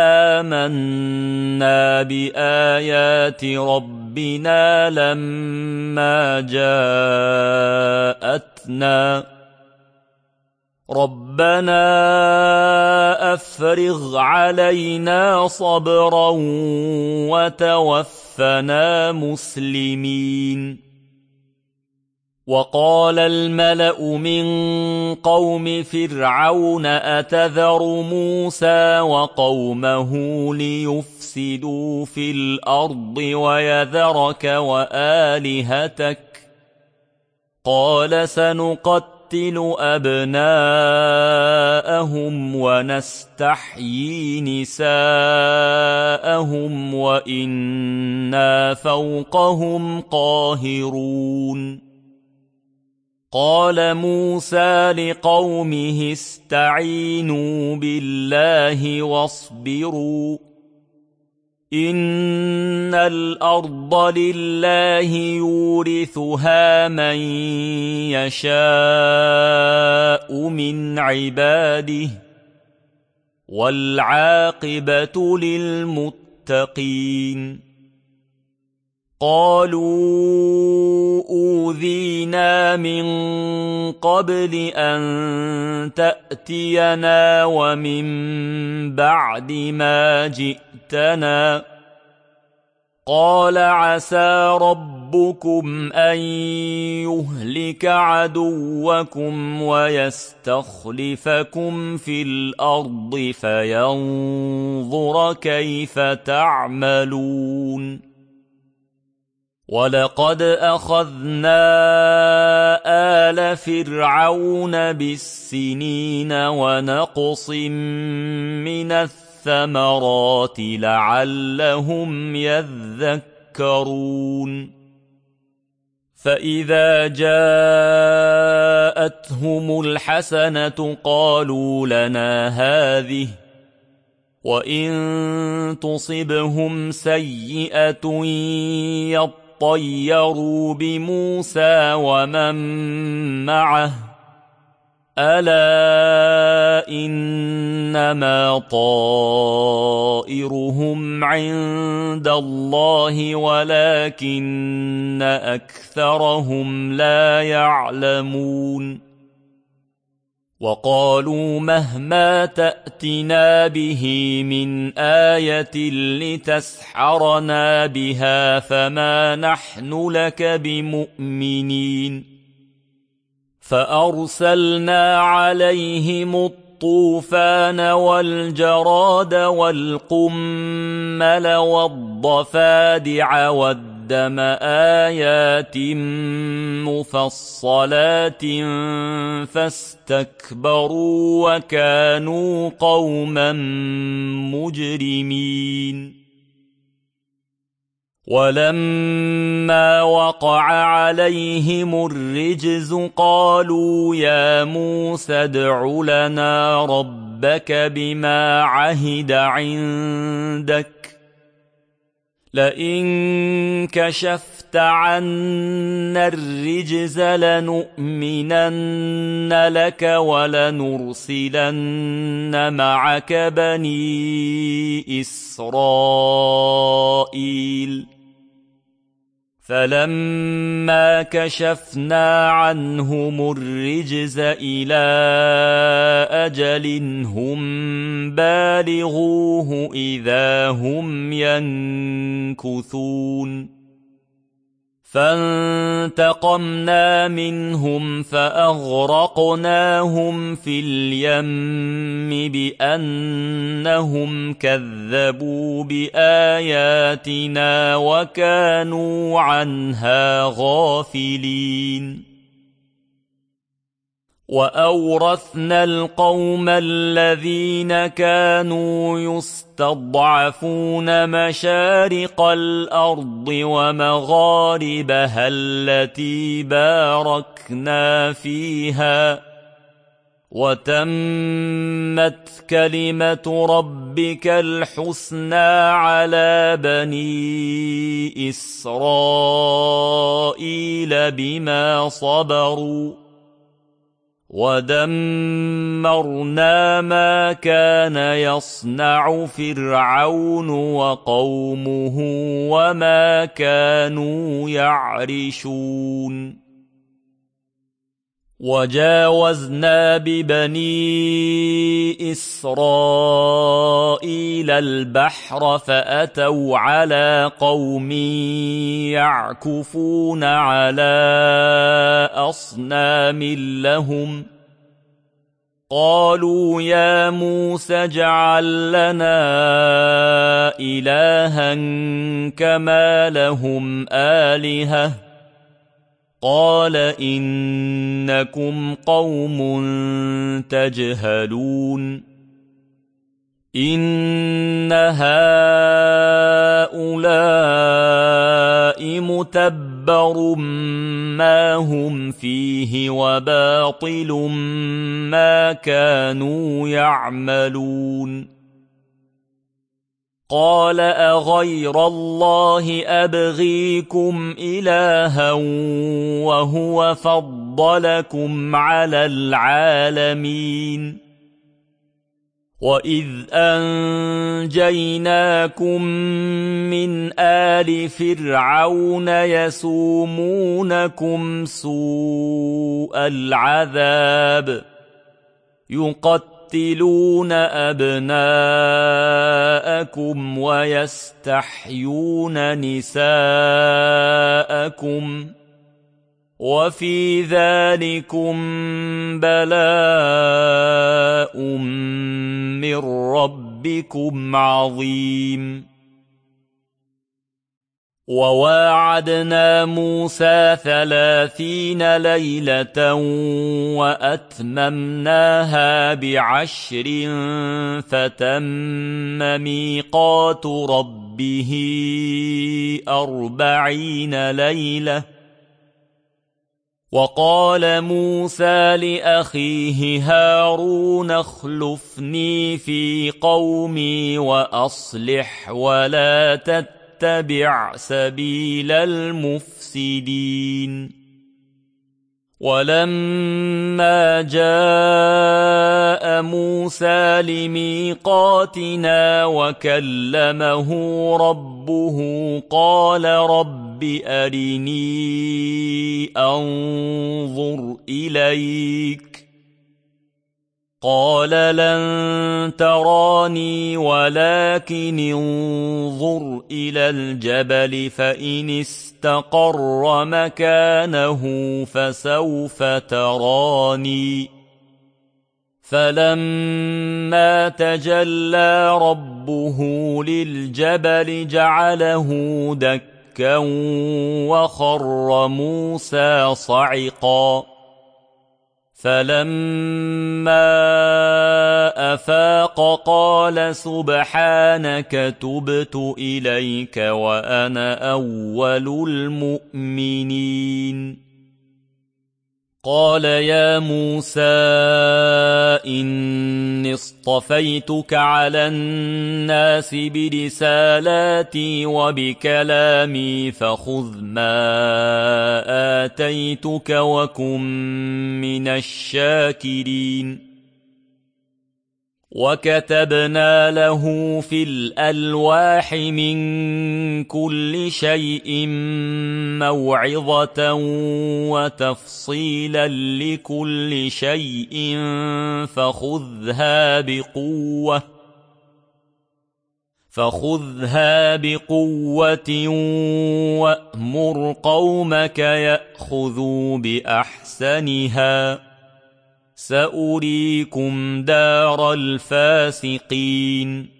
آمنا بآيات ربنا لما جاءتنا ربنا أفرغ علينا صبرا وتوفنا مسلمين. وقال الملأ من قوم فرعون أتذر موسى وقومه ليفسدوا في الأرض ويذرك وآلهتك؟ قال سنقتل أبناءهم ونستحيي نساءهم وإنا فوقهم قاهرون. قال موسى لقومه استعينوا بالله واصبروا إن الأرض لله يورثها من يشاء من عباده والعاقبة للمتقين. قالوا أوذينا من قبل أن تأتينا ومن بعد ما جئتنا. قال عسى ربكم أن يهلك عدوكم ويستخلفكم في الأرض فينظر كيف تعملون. ولقد أخذنا آل فرعون بالسنين ونقص من الثمرات لعلهم يذكرون. فإذا جاءتهم الحسنة قالوا لنا هذه وإن تصبهم سيئة يطيروا بموسى ومن معه ألا إنما طائرهم عند الله ولكن أكثرهم لا يعلمون. وقالوا مهما تأتنا به من آية لتسحرنا بها فما نحن لك بمؤمنين. فأرسلنا عليهم الطوفان والجراد والقمل والضفادع والدم آيات مفصلات فاستكبروا وكانوا قوما مجرمين. ولما وقع عليهم الرجز قالوا يا موسى ادع لنا ربك بما عهد عندك لئن كشفت عنا الرجز لنؤمنن لك ولنرسلن معك بني إسرائيل. فلما كشفنا عنهم الرجز إلى أجل هم بالغوه إذا هم ينكثون. فانتقمنا منهم فأغرقناهم في اليم بأنهم كذبوا بآياتنا وكانوا عنها غافلين. وأورثنا القوم الذين كانوا يستضعفون مشارق الأرض ومغاربها التي باركنا فيها وتمت كلمة ربك الحسنى على بني إسرائيل بما صبروا ودمرنا ما كان يصنع فرعون وقومه وما كانوا يعرشون. وجاوزنا ببني إسرائيل البحر فأتوا على قوم يعكفون على أصنام لهم قالوا يا موسى اجعل لنا إلها كما لهم آلهة قال إنكم قوم تجهلون إن هؤلاء متبر ما هم فيه وباطل ما كانوا يعملون قال أغير الله أبغيكم إلها وهو فضلكم على العالمين وإذ أنجيناكم من آل فرعون يسومونكم سوء العذاب يقتلون أبناءكم ويستحيون نساءكم وفي ذلكم بلاء من ربكم عظيم وواعدنا موسى 30 ليلة وأتممناها ب10 فتم ميقات ربه 40 ليلة وقال موسى لأخيه هارون اخلفني في قومي وأصلح ولا تتبع سبيل المفسدين ولما جاء موسى لميقاتنا وكلمه ربه قال رب أرني أنظر إليك قال لن تراني ولكن انظر إلى الجبل فإن استقر مكانه فسوف تراني فلما تجلى ربه للجبل جعله دكا وخر موسى صعقا فلما أفاق قال سبحانك تبت إليك وأنا أول المؤمنين قال يا موسى إني اصطفيتك على الناس برسالاتي وبكلامي فخذ ما آتيتك وكن من الشاكرين وكتبنا له في الألواح من كل شيء موعظة وتفصيلا لكل شيء فخذها بقوة وأمر قومك يأخذوا بأحسنها سأريكم دار الفاسقين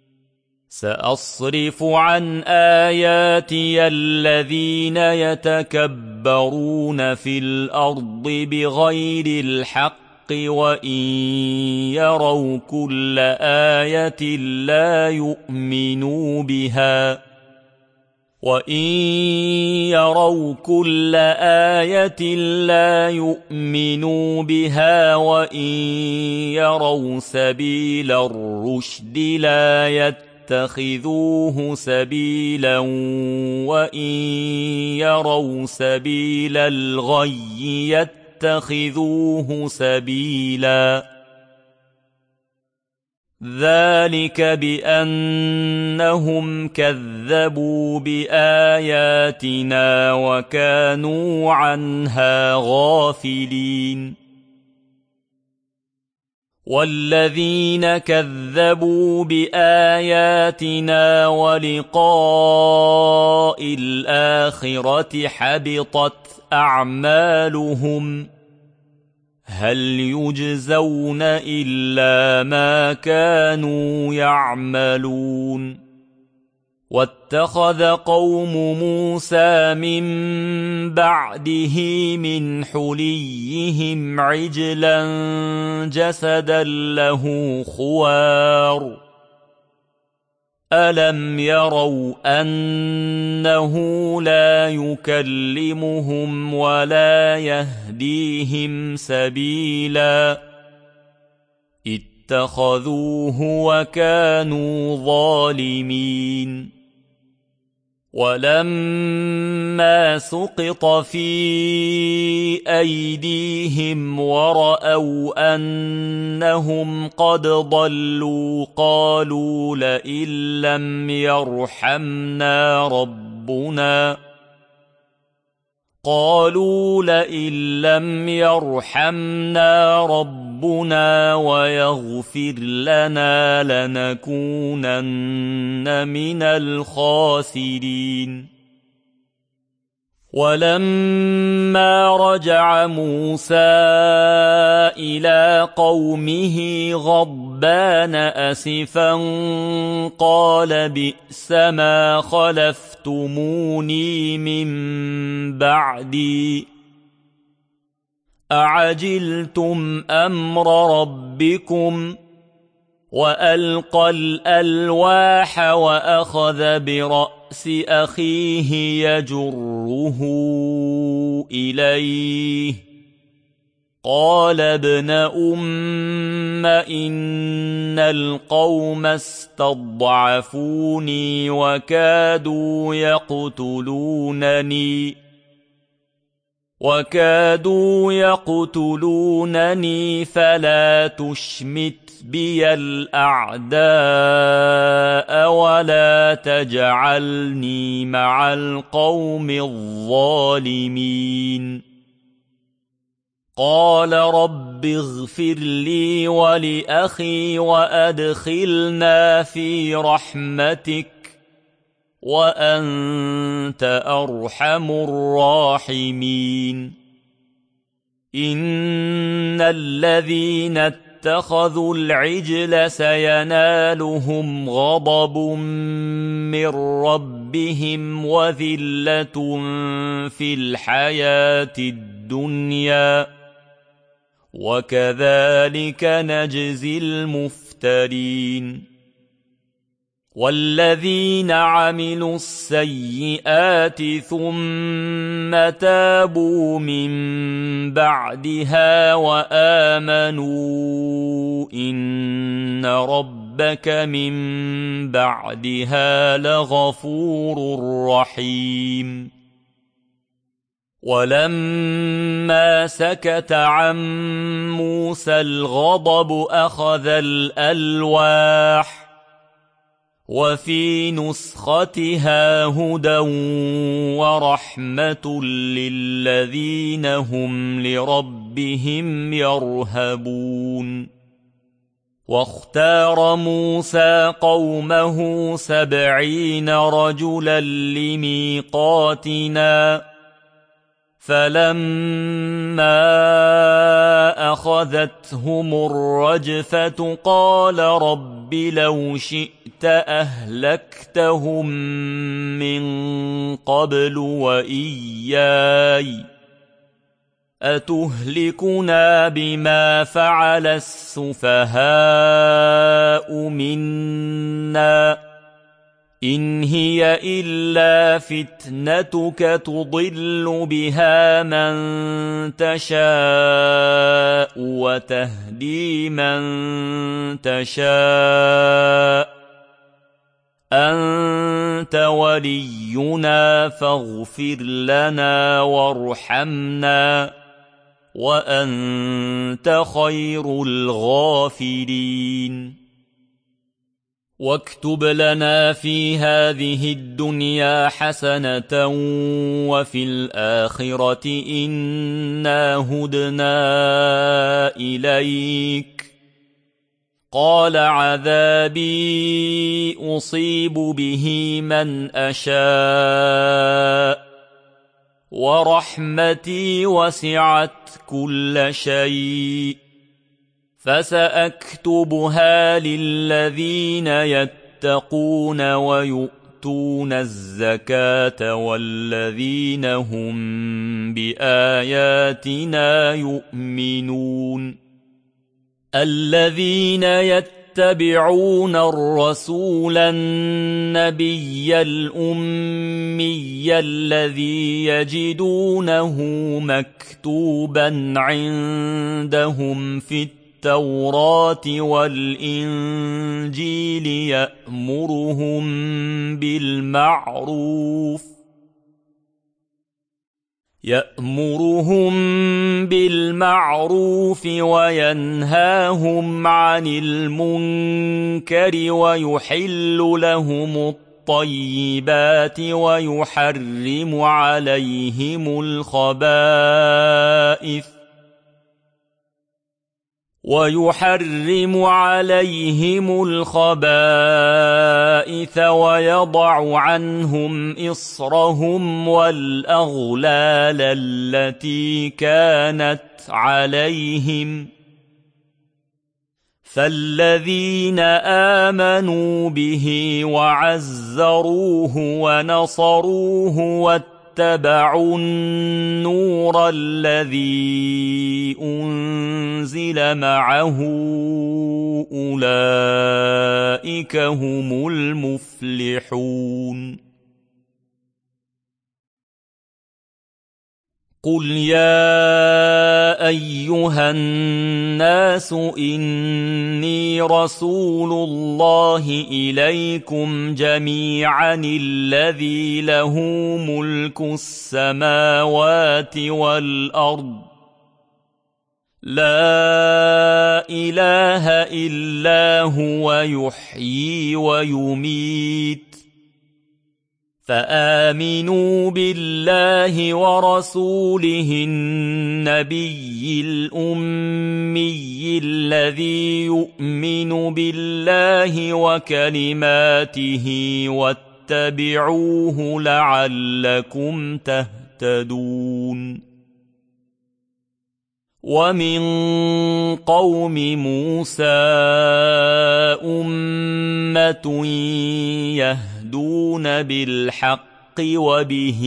سأصرف عن آياتي الذين يتكبرون في الأرض بغير الحق وإن يروا كل آية لا يؤمنوا بها وإن يروا كل آية لا يؤمنوا بها وإن يروا سبيل الرشد لا يتخذوه سبيلا وإن يروا سبيل الغي يتخذوه سبيلا ذلك بأنهم كذبوا بآياتنا وكانوا عنها غافلين والذين كذبوا بآياتنا ولقاء الآخرة حبطت أعمالهم هل يجزون إلا ما كانوا يعملون واتخذ قوم موسى من بعده من حليهم عجلا جسدا له خوار ألم يروا أنه لا يكلمهم ولا يهديهم سبيلا اتخذوه وكانوا ظالمين ولما سقط في أيديهم ورأوا أنهم قد ضلوا قالوا لئن لم يرحمنا ربنا ويغفر لنا لنكونن من الخاسرين ولما رجع موسى إلى قومه غضبان أسفا قال بئس ما خلفتموني من بعدي أعجلتم أمر ربكم وألقى الألواح وأخذ برأس أخيه يجره إليه قال ابن أم إن القوم استضعفوني وكادوا يقتلونني فلا تشمت بي الأعداء ولا تجعلني مع القوم الظالمين قال رب اغفر لي ولأخي وأدخلنا في رحمتك وأنت أرحم الراحمين إن الذين اتخذوا العجل سينالهم غضب من ربهم وذلة في الحياة الدنيا وكذلك نجزي المفترين والذين عملوا السيئات ثم تابوا من بعدها وآمنوا إن ربك من بعدها لغفور رحيم ولما سكت عن موسى الغضب أخذ الألواح وفي نسختها هدى ورحمة للذين هم لربهم يرهبون واختار موسى قومه 70 رجلا لميقاتنا فلما أخذتهم الرجفة قال رب لو شئت أهلكتهم من قبل وإياي أتهلكنا بما فعل السفهاء منا إن هي إلا فتنتك تضل بها من تشاء وتهدي من تشاء أنت ولينا فاغفر لنا وارحمنا وأنت خير الغافرين واكتب لنا في هذه الدنيا حسنة وفي الآخرة إنا هدنا إليك. قال عذابي أصيب به من أشاء ورحمتي وسعت كل شيء فسأكتبها للذين يتقون ويؤتون الزكاة والذين هم بآياتنا يؤمنون. الذين يتبعون الرسول النبي الأمي الذي يجدونه مكتوبا عندهم في التوراة والإنجيل يأمرهم بالمعروف وينهاهم عن المنكر ويحل لهم الطيبات ويحرم عليهم الخبائث ويضع عنهم إصرهم والأغلال التي كانت عليهم. فالذين آمنوا به وعزروه ونصروه واتبعوا النور الذي أنزل معه أولئك هم المفلحون. قل يا أيها الناس إني رسول الله إليكم جميعا الذي له ملك السماوات والأرض لا إله إلا هو يحيي ويميت. فآمنوا بالله ورسوله النبي الأمي الذي يؤمن بالله وكلماته واتبعوه لعلكم تهتدون. ومن قوم موسى أمة يهدون بالحق وبه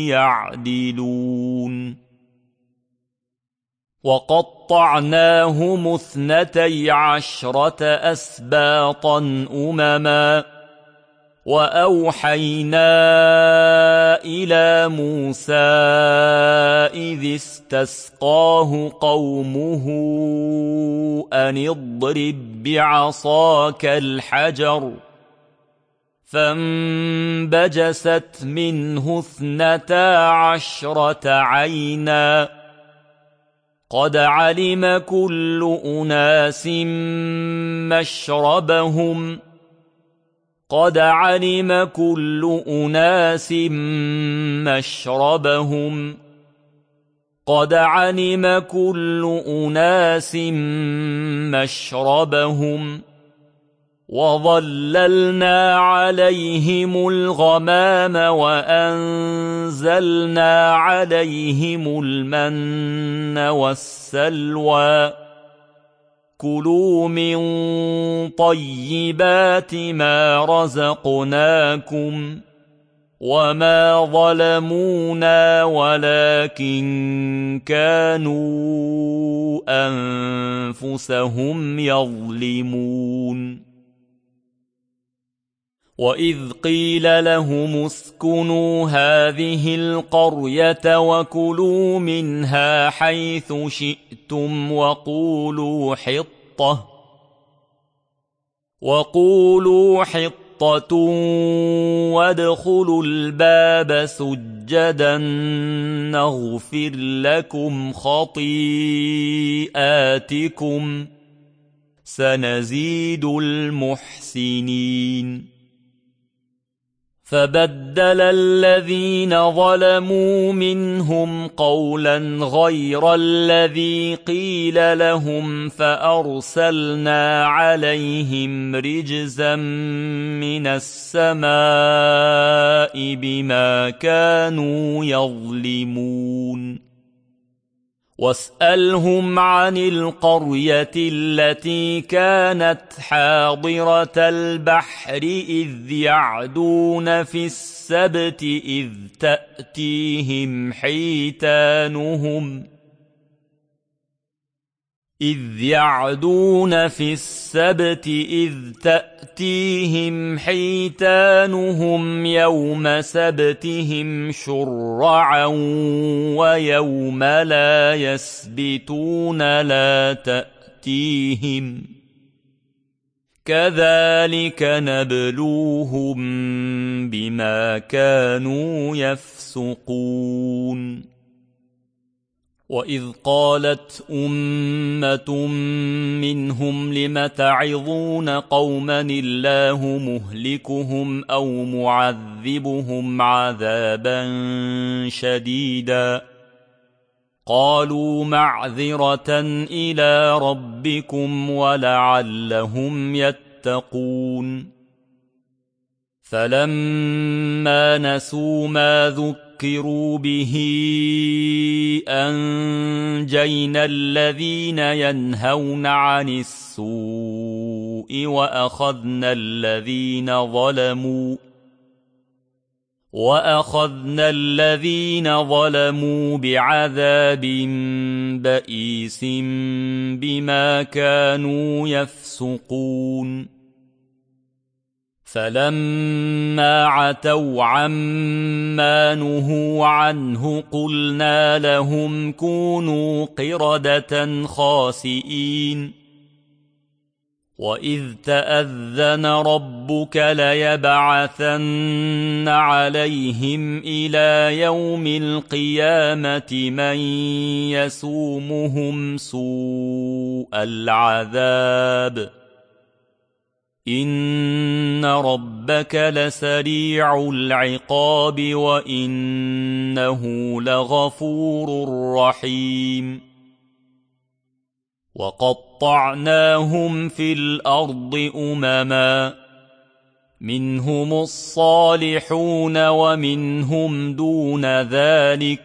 يعدلون. وقطعناهم 12 أسباطا أمما وأوحينا إلى موسى إذ استسقاه قومه أن اضرب بعصاك الحجر فانبجست منه 12 عينا قد علم كل أناس مشربهم وظللنا عليهم الغمام وأنزلنا عليهم المن والسلوى كلوا من طيبات ما رزقناكم وما ظلمونا ولكن كانوا أنفسهم يظلمون. وإذ قيل لهم اسكنوا هذه القرية وكلوا منها حيث شئتم وقولوا حطة وادخلوا الباب سجدا نغفر لكم خطيئاتكم سنزيد المحسنين. فبدل الذين ظلموا منهم قولا غير الذي قيل لهم فأرسلنا عليهم رجزا من السماء بما كانوا يظلمون. واسألهم عن القرية التي كانت حاضرة البحر إذ يعدون في السبت إذ تأتيهم حيتانهم يوم سبتهم شرعا ويوم لا يسبتون لا تأتيهم كذلك نبلوهم بما كانوا يفسقون. وإذ قالت أمة منهم لم تعظون قوما الله مهلكهم أو معذبهم عذابا شديدا قالوا معذرة إلى ربكم ولعلهم يتقون. فلما نسوا ما ذكروا به أنجينا الذين ينهون عن السوء وأخذنا الذين ظلموا بعذاب بئيس بما كانوا يفسقون. فلما عتوا عما نهوا عنه قلنا لهم كونوا قردة خاسئين. وإذ تأذن ربك ليبعثن عليهم إلى يوم القيامة من يسومهم سوء العذاب إن ربك لسريع العقاب وإنه لغفور رحيم. وقطعناهم في الأرض أمما منهم الصالحون ومنهم دون ذلك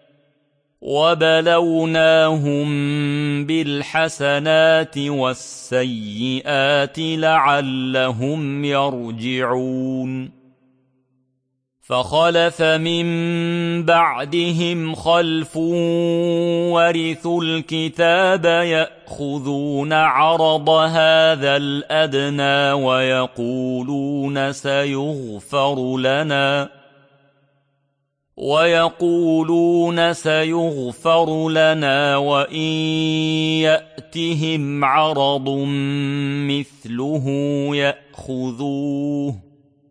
وبلوناهم بالحسنات والسيئات لعلهم يرجعون. فخلف من بعدهم خلف ورثوا الكتاب يأخذون عرض هذا الأدنى ويقولون سيغفر لنا وإن يأتهم عرض مثله يأخذوه.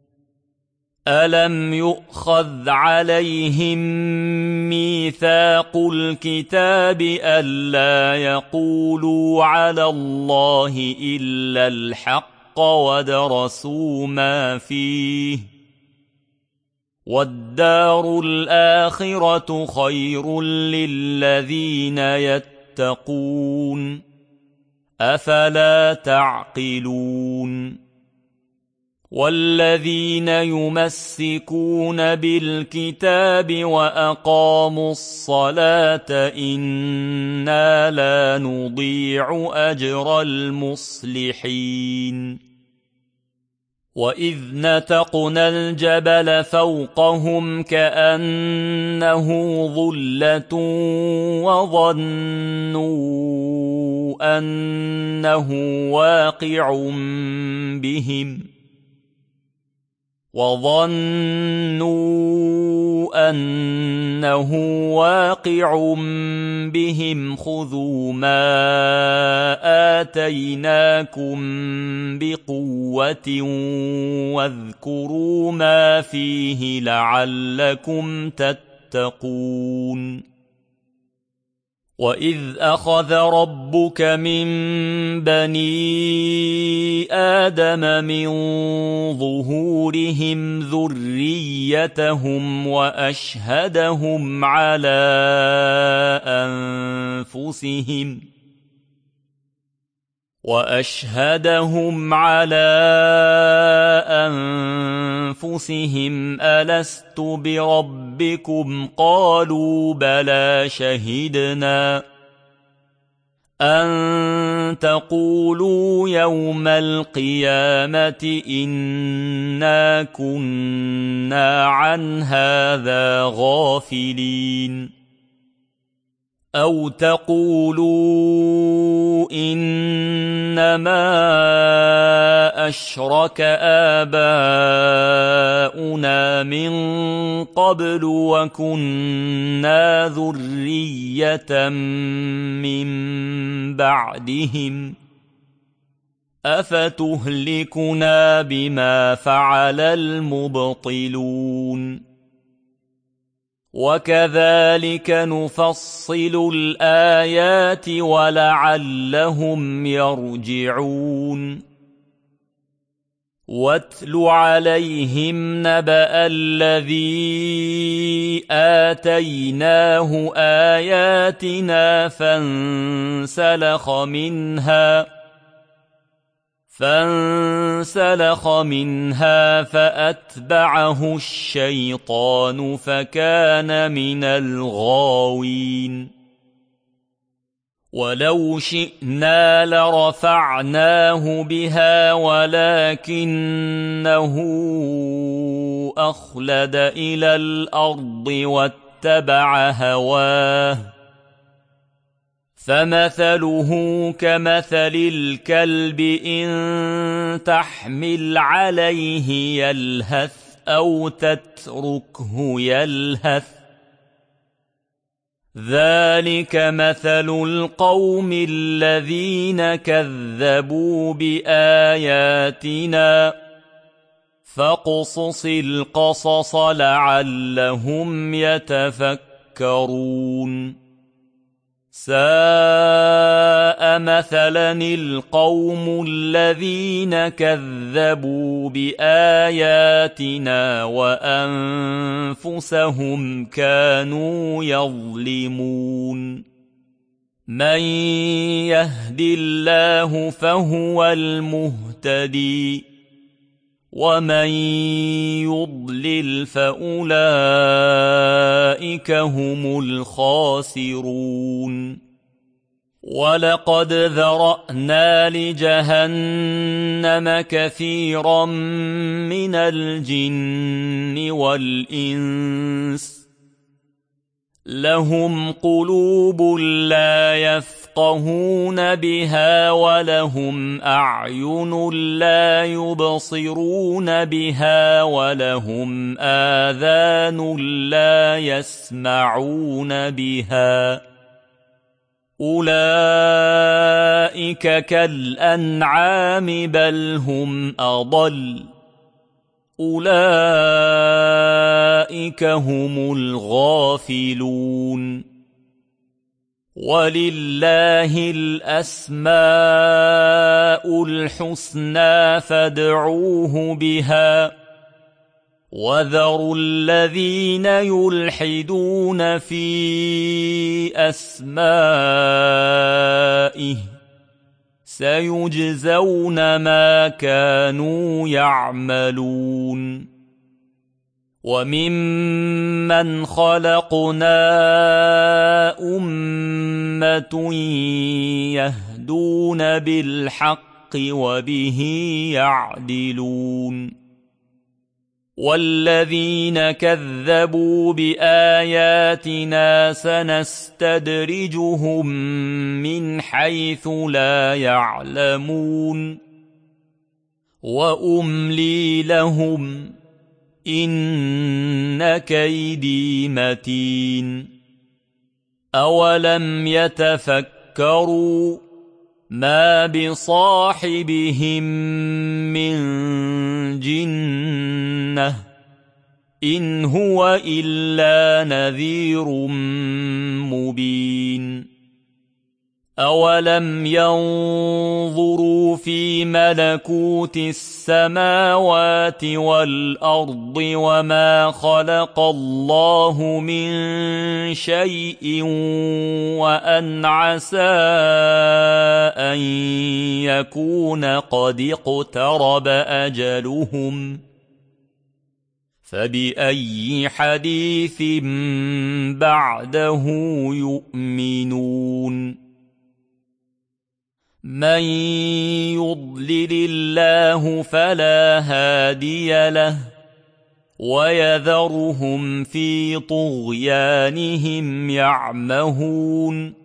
ألم يؤخذ عليهم ميثاق الكتاب ألا يقولوا على الله إلا الحق ودرسوا ما فيه والدار الآخرة خير للذين يتقون أفلا تعقلون. والذين يمسكون بالكتاب وأقاموا الصلاة إنا لا نضيع أجر المصلحين. وإذ نتقنا الجبل فوقهم كأنه ظلة وظنوا أنه واقع بهم خذوا ما آتيناكم بقوة واذكروا ما فيه لعلكم تتقون. وَإِذْ أَخَذَ رَبُّكَ مِنْ بَنِي آدَمَ مِنْ ظُهُورِهِمْ ذُرِّيَّتَهُمْ وَأَشْهَدَهُمْ على أنفسهم ألست بربكم قالوا بلى شهدنا أن تقولوا يوم القيامة إنا كنا عن هذا غافلين أو تقولوا إنما أشرك آباؤنا من قبل وكنا ذرية من بعدهم أفتهلكنا بما فعل المبطلون وكذلك نفصل الآيات ولعلهم يرجعون واتل عليهم نبأ الذي آتيناه آياتنا فانسلخ منها فأتبعه الشيطان فكان من الغاوين ولو شئنا لرفعناه بها ولكنه أخلد إلى الأرض واتبع هواه فمثله كمثل الكلب إن تحمل عليه يلهث أو تتركه يلهث ذلك مثل القوم الذين كذبوا بآياتنا فاقصص القصص لعلهم يتفكرون ساء مثلا القوم الذين كذبوا بآياتنا وأنفسهم كانوا يظلمون من يهد الله فهو المهتدي ومن يضلل فأولئك هم الخاسرون ولقد ذرأنا لجهنم كثيرا من الجن والإنس لهم قلوب لا يفقهون بها ولهم أعين لا يبصرون بها ولهم آذان لا يسمعون بها أولئك كالأنعام بل هم أضل أولئك هم الغافلون ولله الأسماء الحسنى فادعوه بها وذروا الذين يلحدون في أسمائه سيجزون ما كانوا يعملون وممن خلقنا أمة يهدون بالحق وبه يعدلون والذين كذبوا بآياتنا سنستدرجهم من حيث لا يعلمون وأملي لهم إن كيدي متين أولم يتفكروا ما بصاحبهم من جنة إن هو إلا نذير مبين أولم ينظروا في ملكوت السماوات والأرض وما خلق الله من شيء وأن عسى أن يكون قد اقترب أجلهم فبأي حديث بعده يؤمنون من يضلل الله فلا هادي له ويذرهم في طغيانهم يعمهون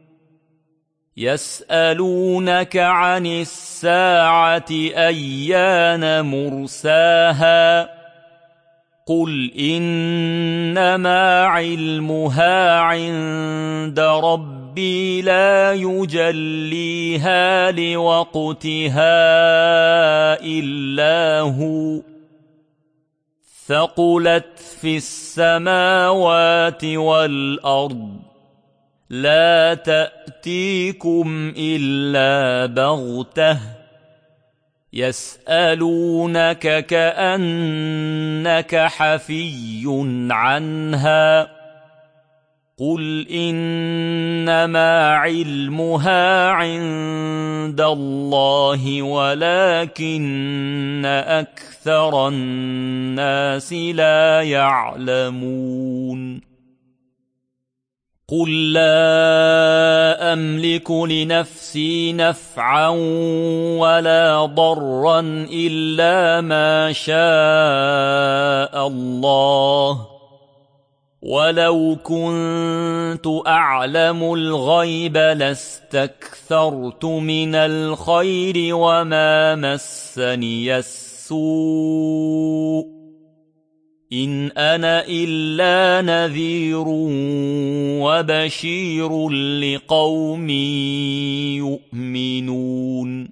يسألونك عن الساعة أيان مرساها قل إنما علمها عند ربي لا يجليها لوقتها إلا هو ثقلت في السماوات والأرض لا تأتيكم إلا بغتة يسألونك كأنك حفي عنها قل إنما علمها عند الله ولكن أكثر الناس لا يعلمون قل لا أملك لنفسي نفعا ولا ضرا إلا ما شاء الله ولو كنت أعلم الغيب لاستكثرت من الخير وما مسني السوء إن أنا إلا نذير وبشير لقوم يؤمنون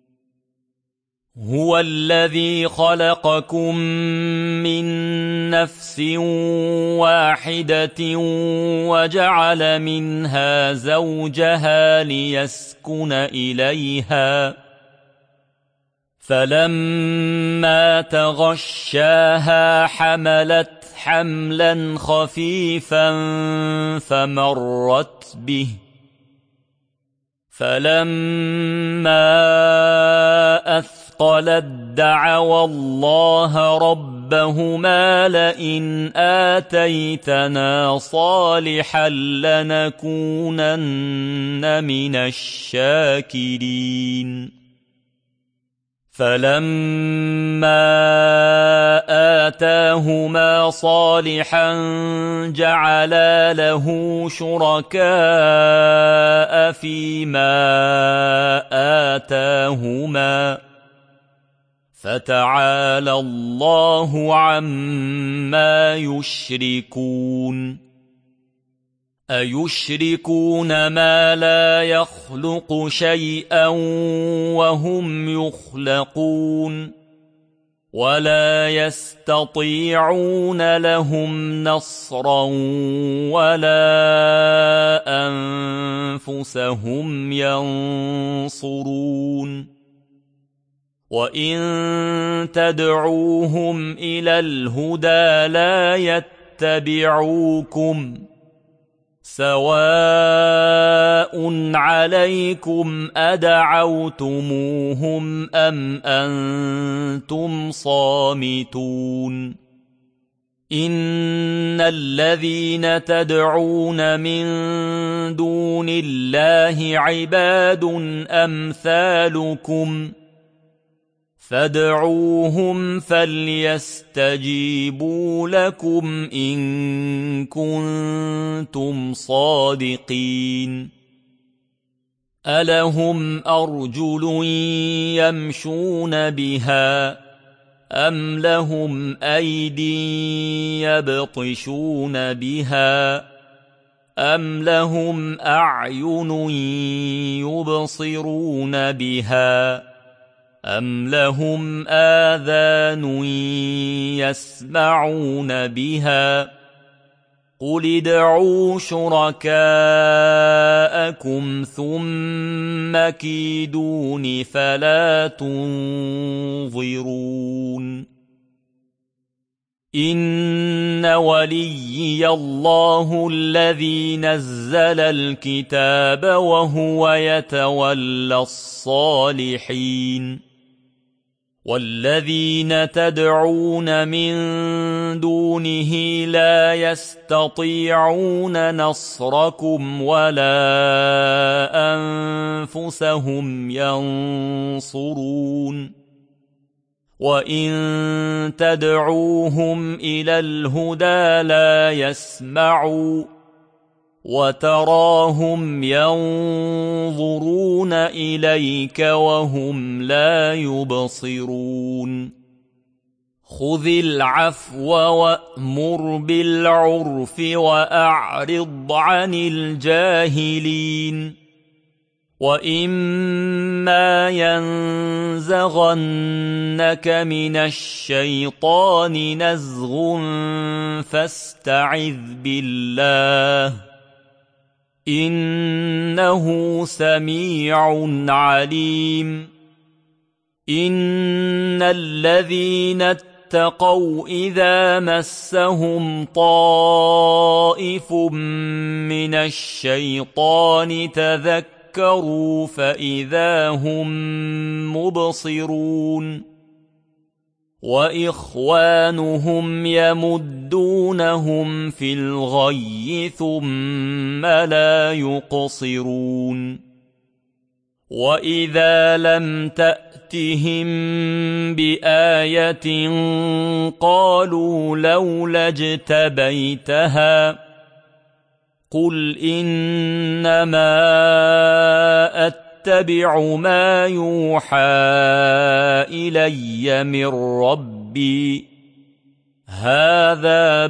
هو الذي خلقكم من نفس واحدة وجعل منها زوجها ليسكن إليها فلما تغشاها حملت حملا خفيفا فمرت به فلما أثقلت دعوا الله ربهما لئن آتيتنا صالحا لنكونن من الشاكرين فلما آتاهما صالحا جعلا له شركاء فيما آتاهما فتعالى الله عما يشركون أيشركون ما لا يخلق شيئا وهم يخلقون ولا يستطيعون لهم نصرا ولا أنفسهم ينصرون وإن تدعوهم إلى الهدى لا يتبعوكم سواء عليكم أدعوتموهم أم أنتم صامتون إن الذين تدعون من دون الله عباد أمثالكم فادعوهم فليستجيبوا لكم إن كنتم صادقين ألهم أرجل يمشون بها أم لهم أيدي يبطشون بها أم لهم أعين يبصرون بها أم لهم آذان يسمعون بها قل ادعوا شركاءكم ثم كيدون فلا تنظرون إن وليي الله الذي نزل الكتاب وهو يتولى الصالحين والذين تدعون من دونه لا يستطيعون نصركم ولا أنفسهم ينصرون وإن تدعوهم إلى الهدى لا يسمعوا وتراهم ينظرون إليك وهم لا يبصرون خذ العفو وأمر بالعرف وأعرض عن الجاهلين وإما ينزغنك من الشيطان نزغ فاستعذ بالله إنه سميع عليم إن الذين اتقوا إذا مسهم طائف من الشيطان تذكروا فإذا هم مبصرون وإخوانهم يمدونهم في الغي ثم لا يقصرون وإذا لم تأتهم بآية قالوا لولا اجتبيتها قل إنما أتبع ما يوحى إلي من ربي هذا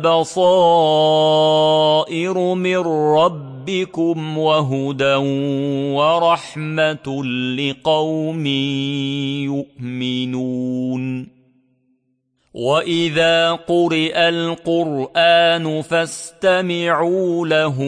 بصائر من ربكم وهدى ورحمة لقوم يؤمنون وإذا قرئ القرآن فاستمعوا له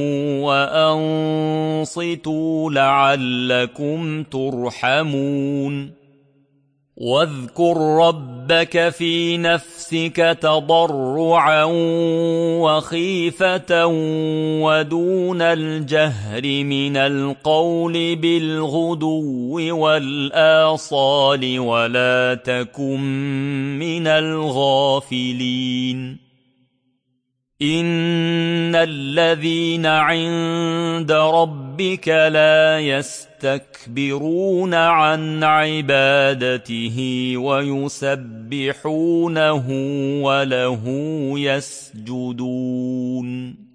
وأنصتوا لعلكم ترحمون واذكر ربك في نفسك تضرعا وخيفة ودون الجهر من القول بالغدو والآصال ولا تكن من الغافلين إن الذين عند ربك لا يستكبرون عن عبادته ويسبحونه وله يسجدون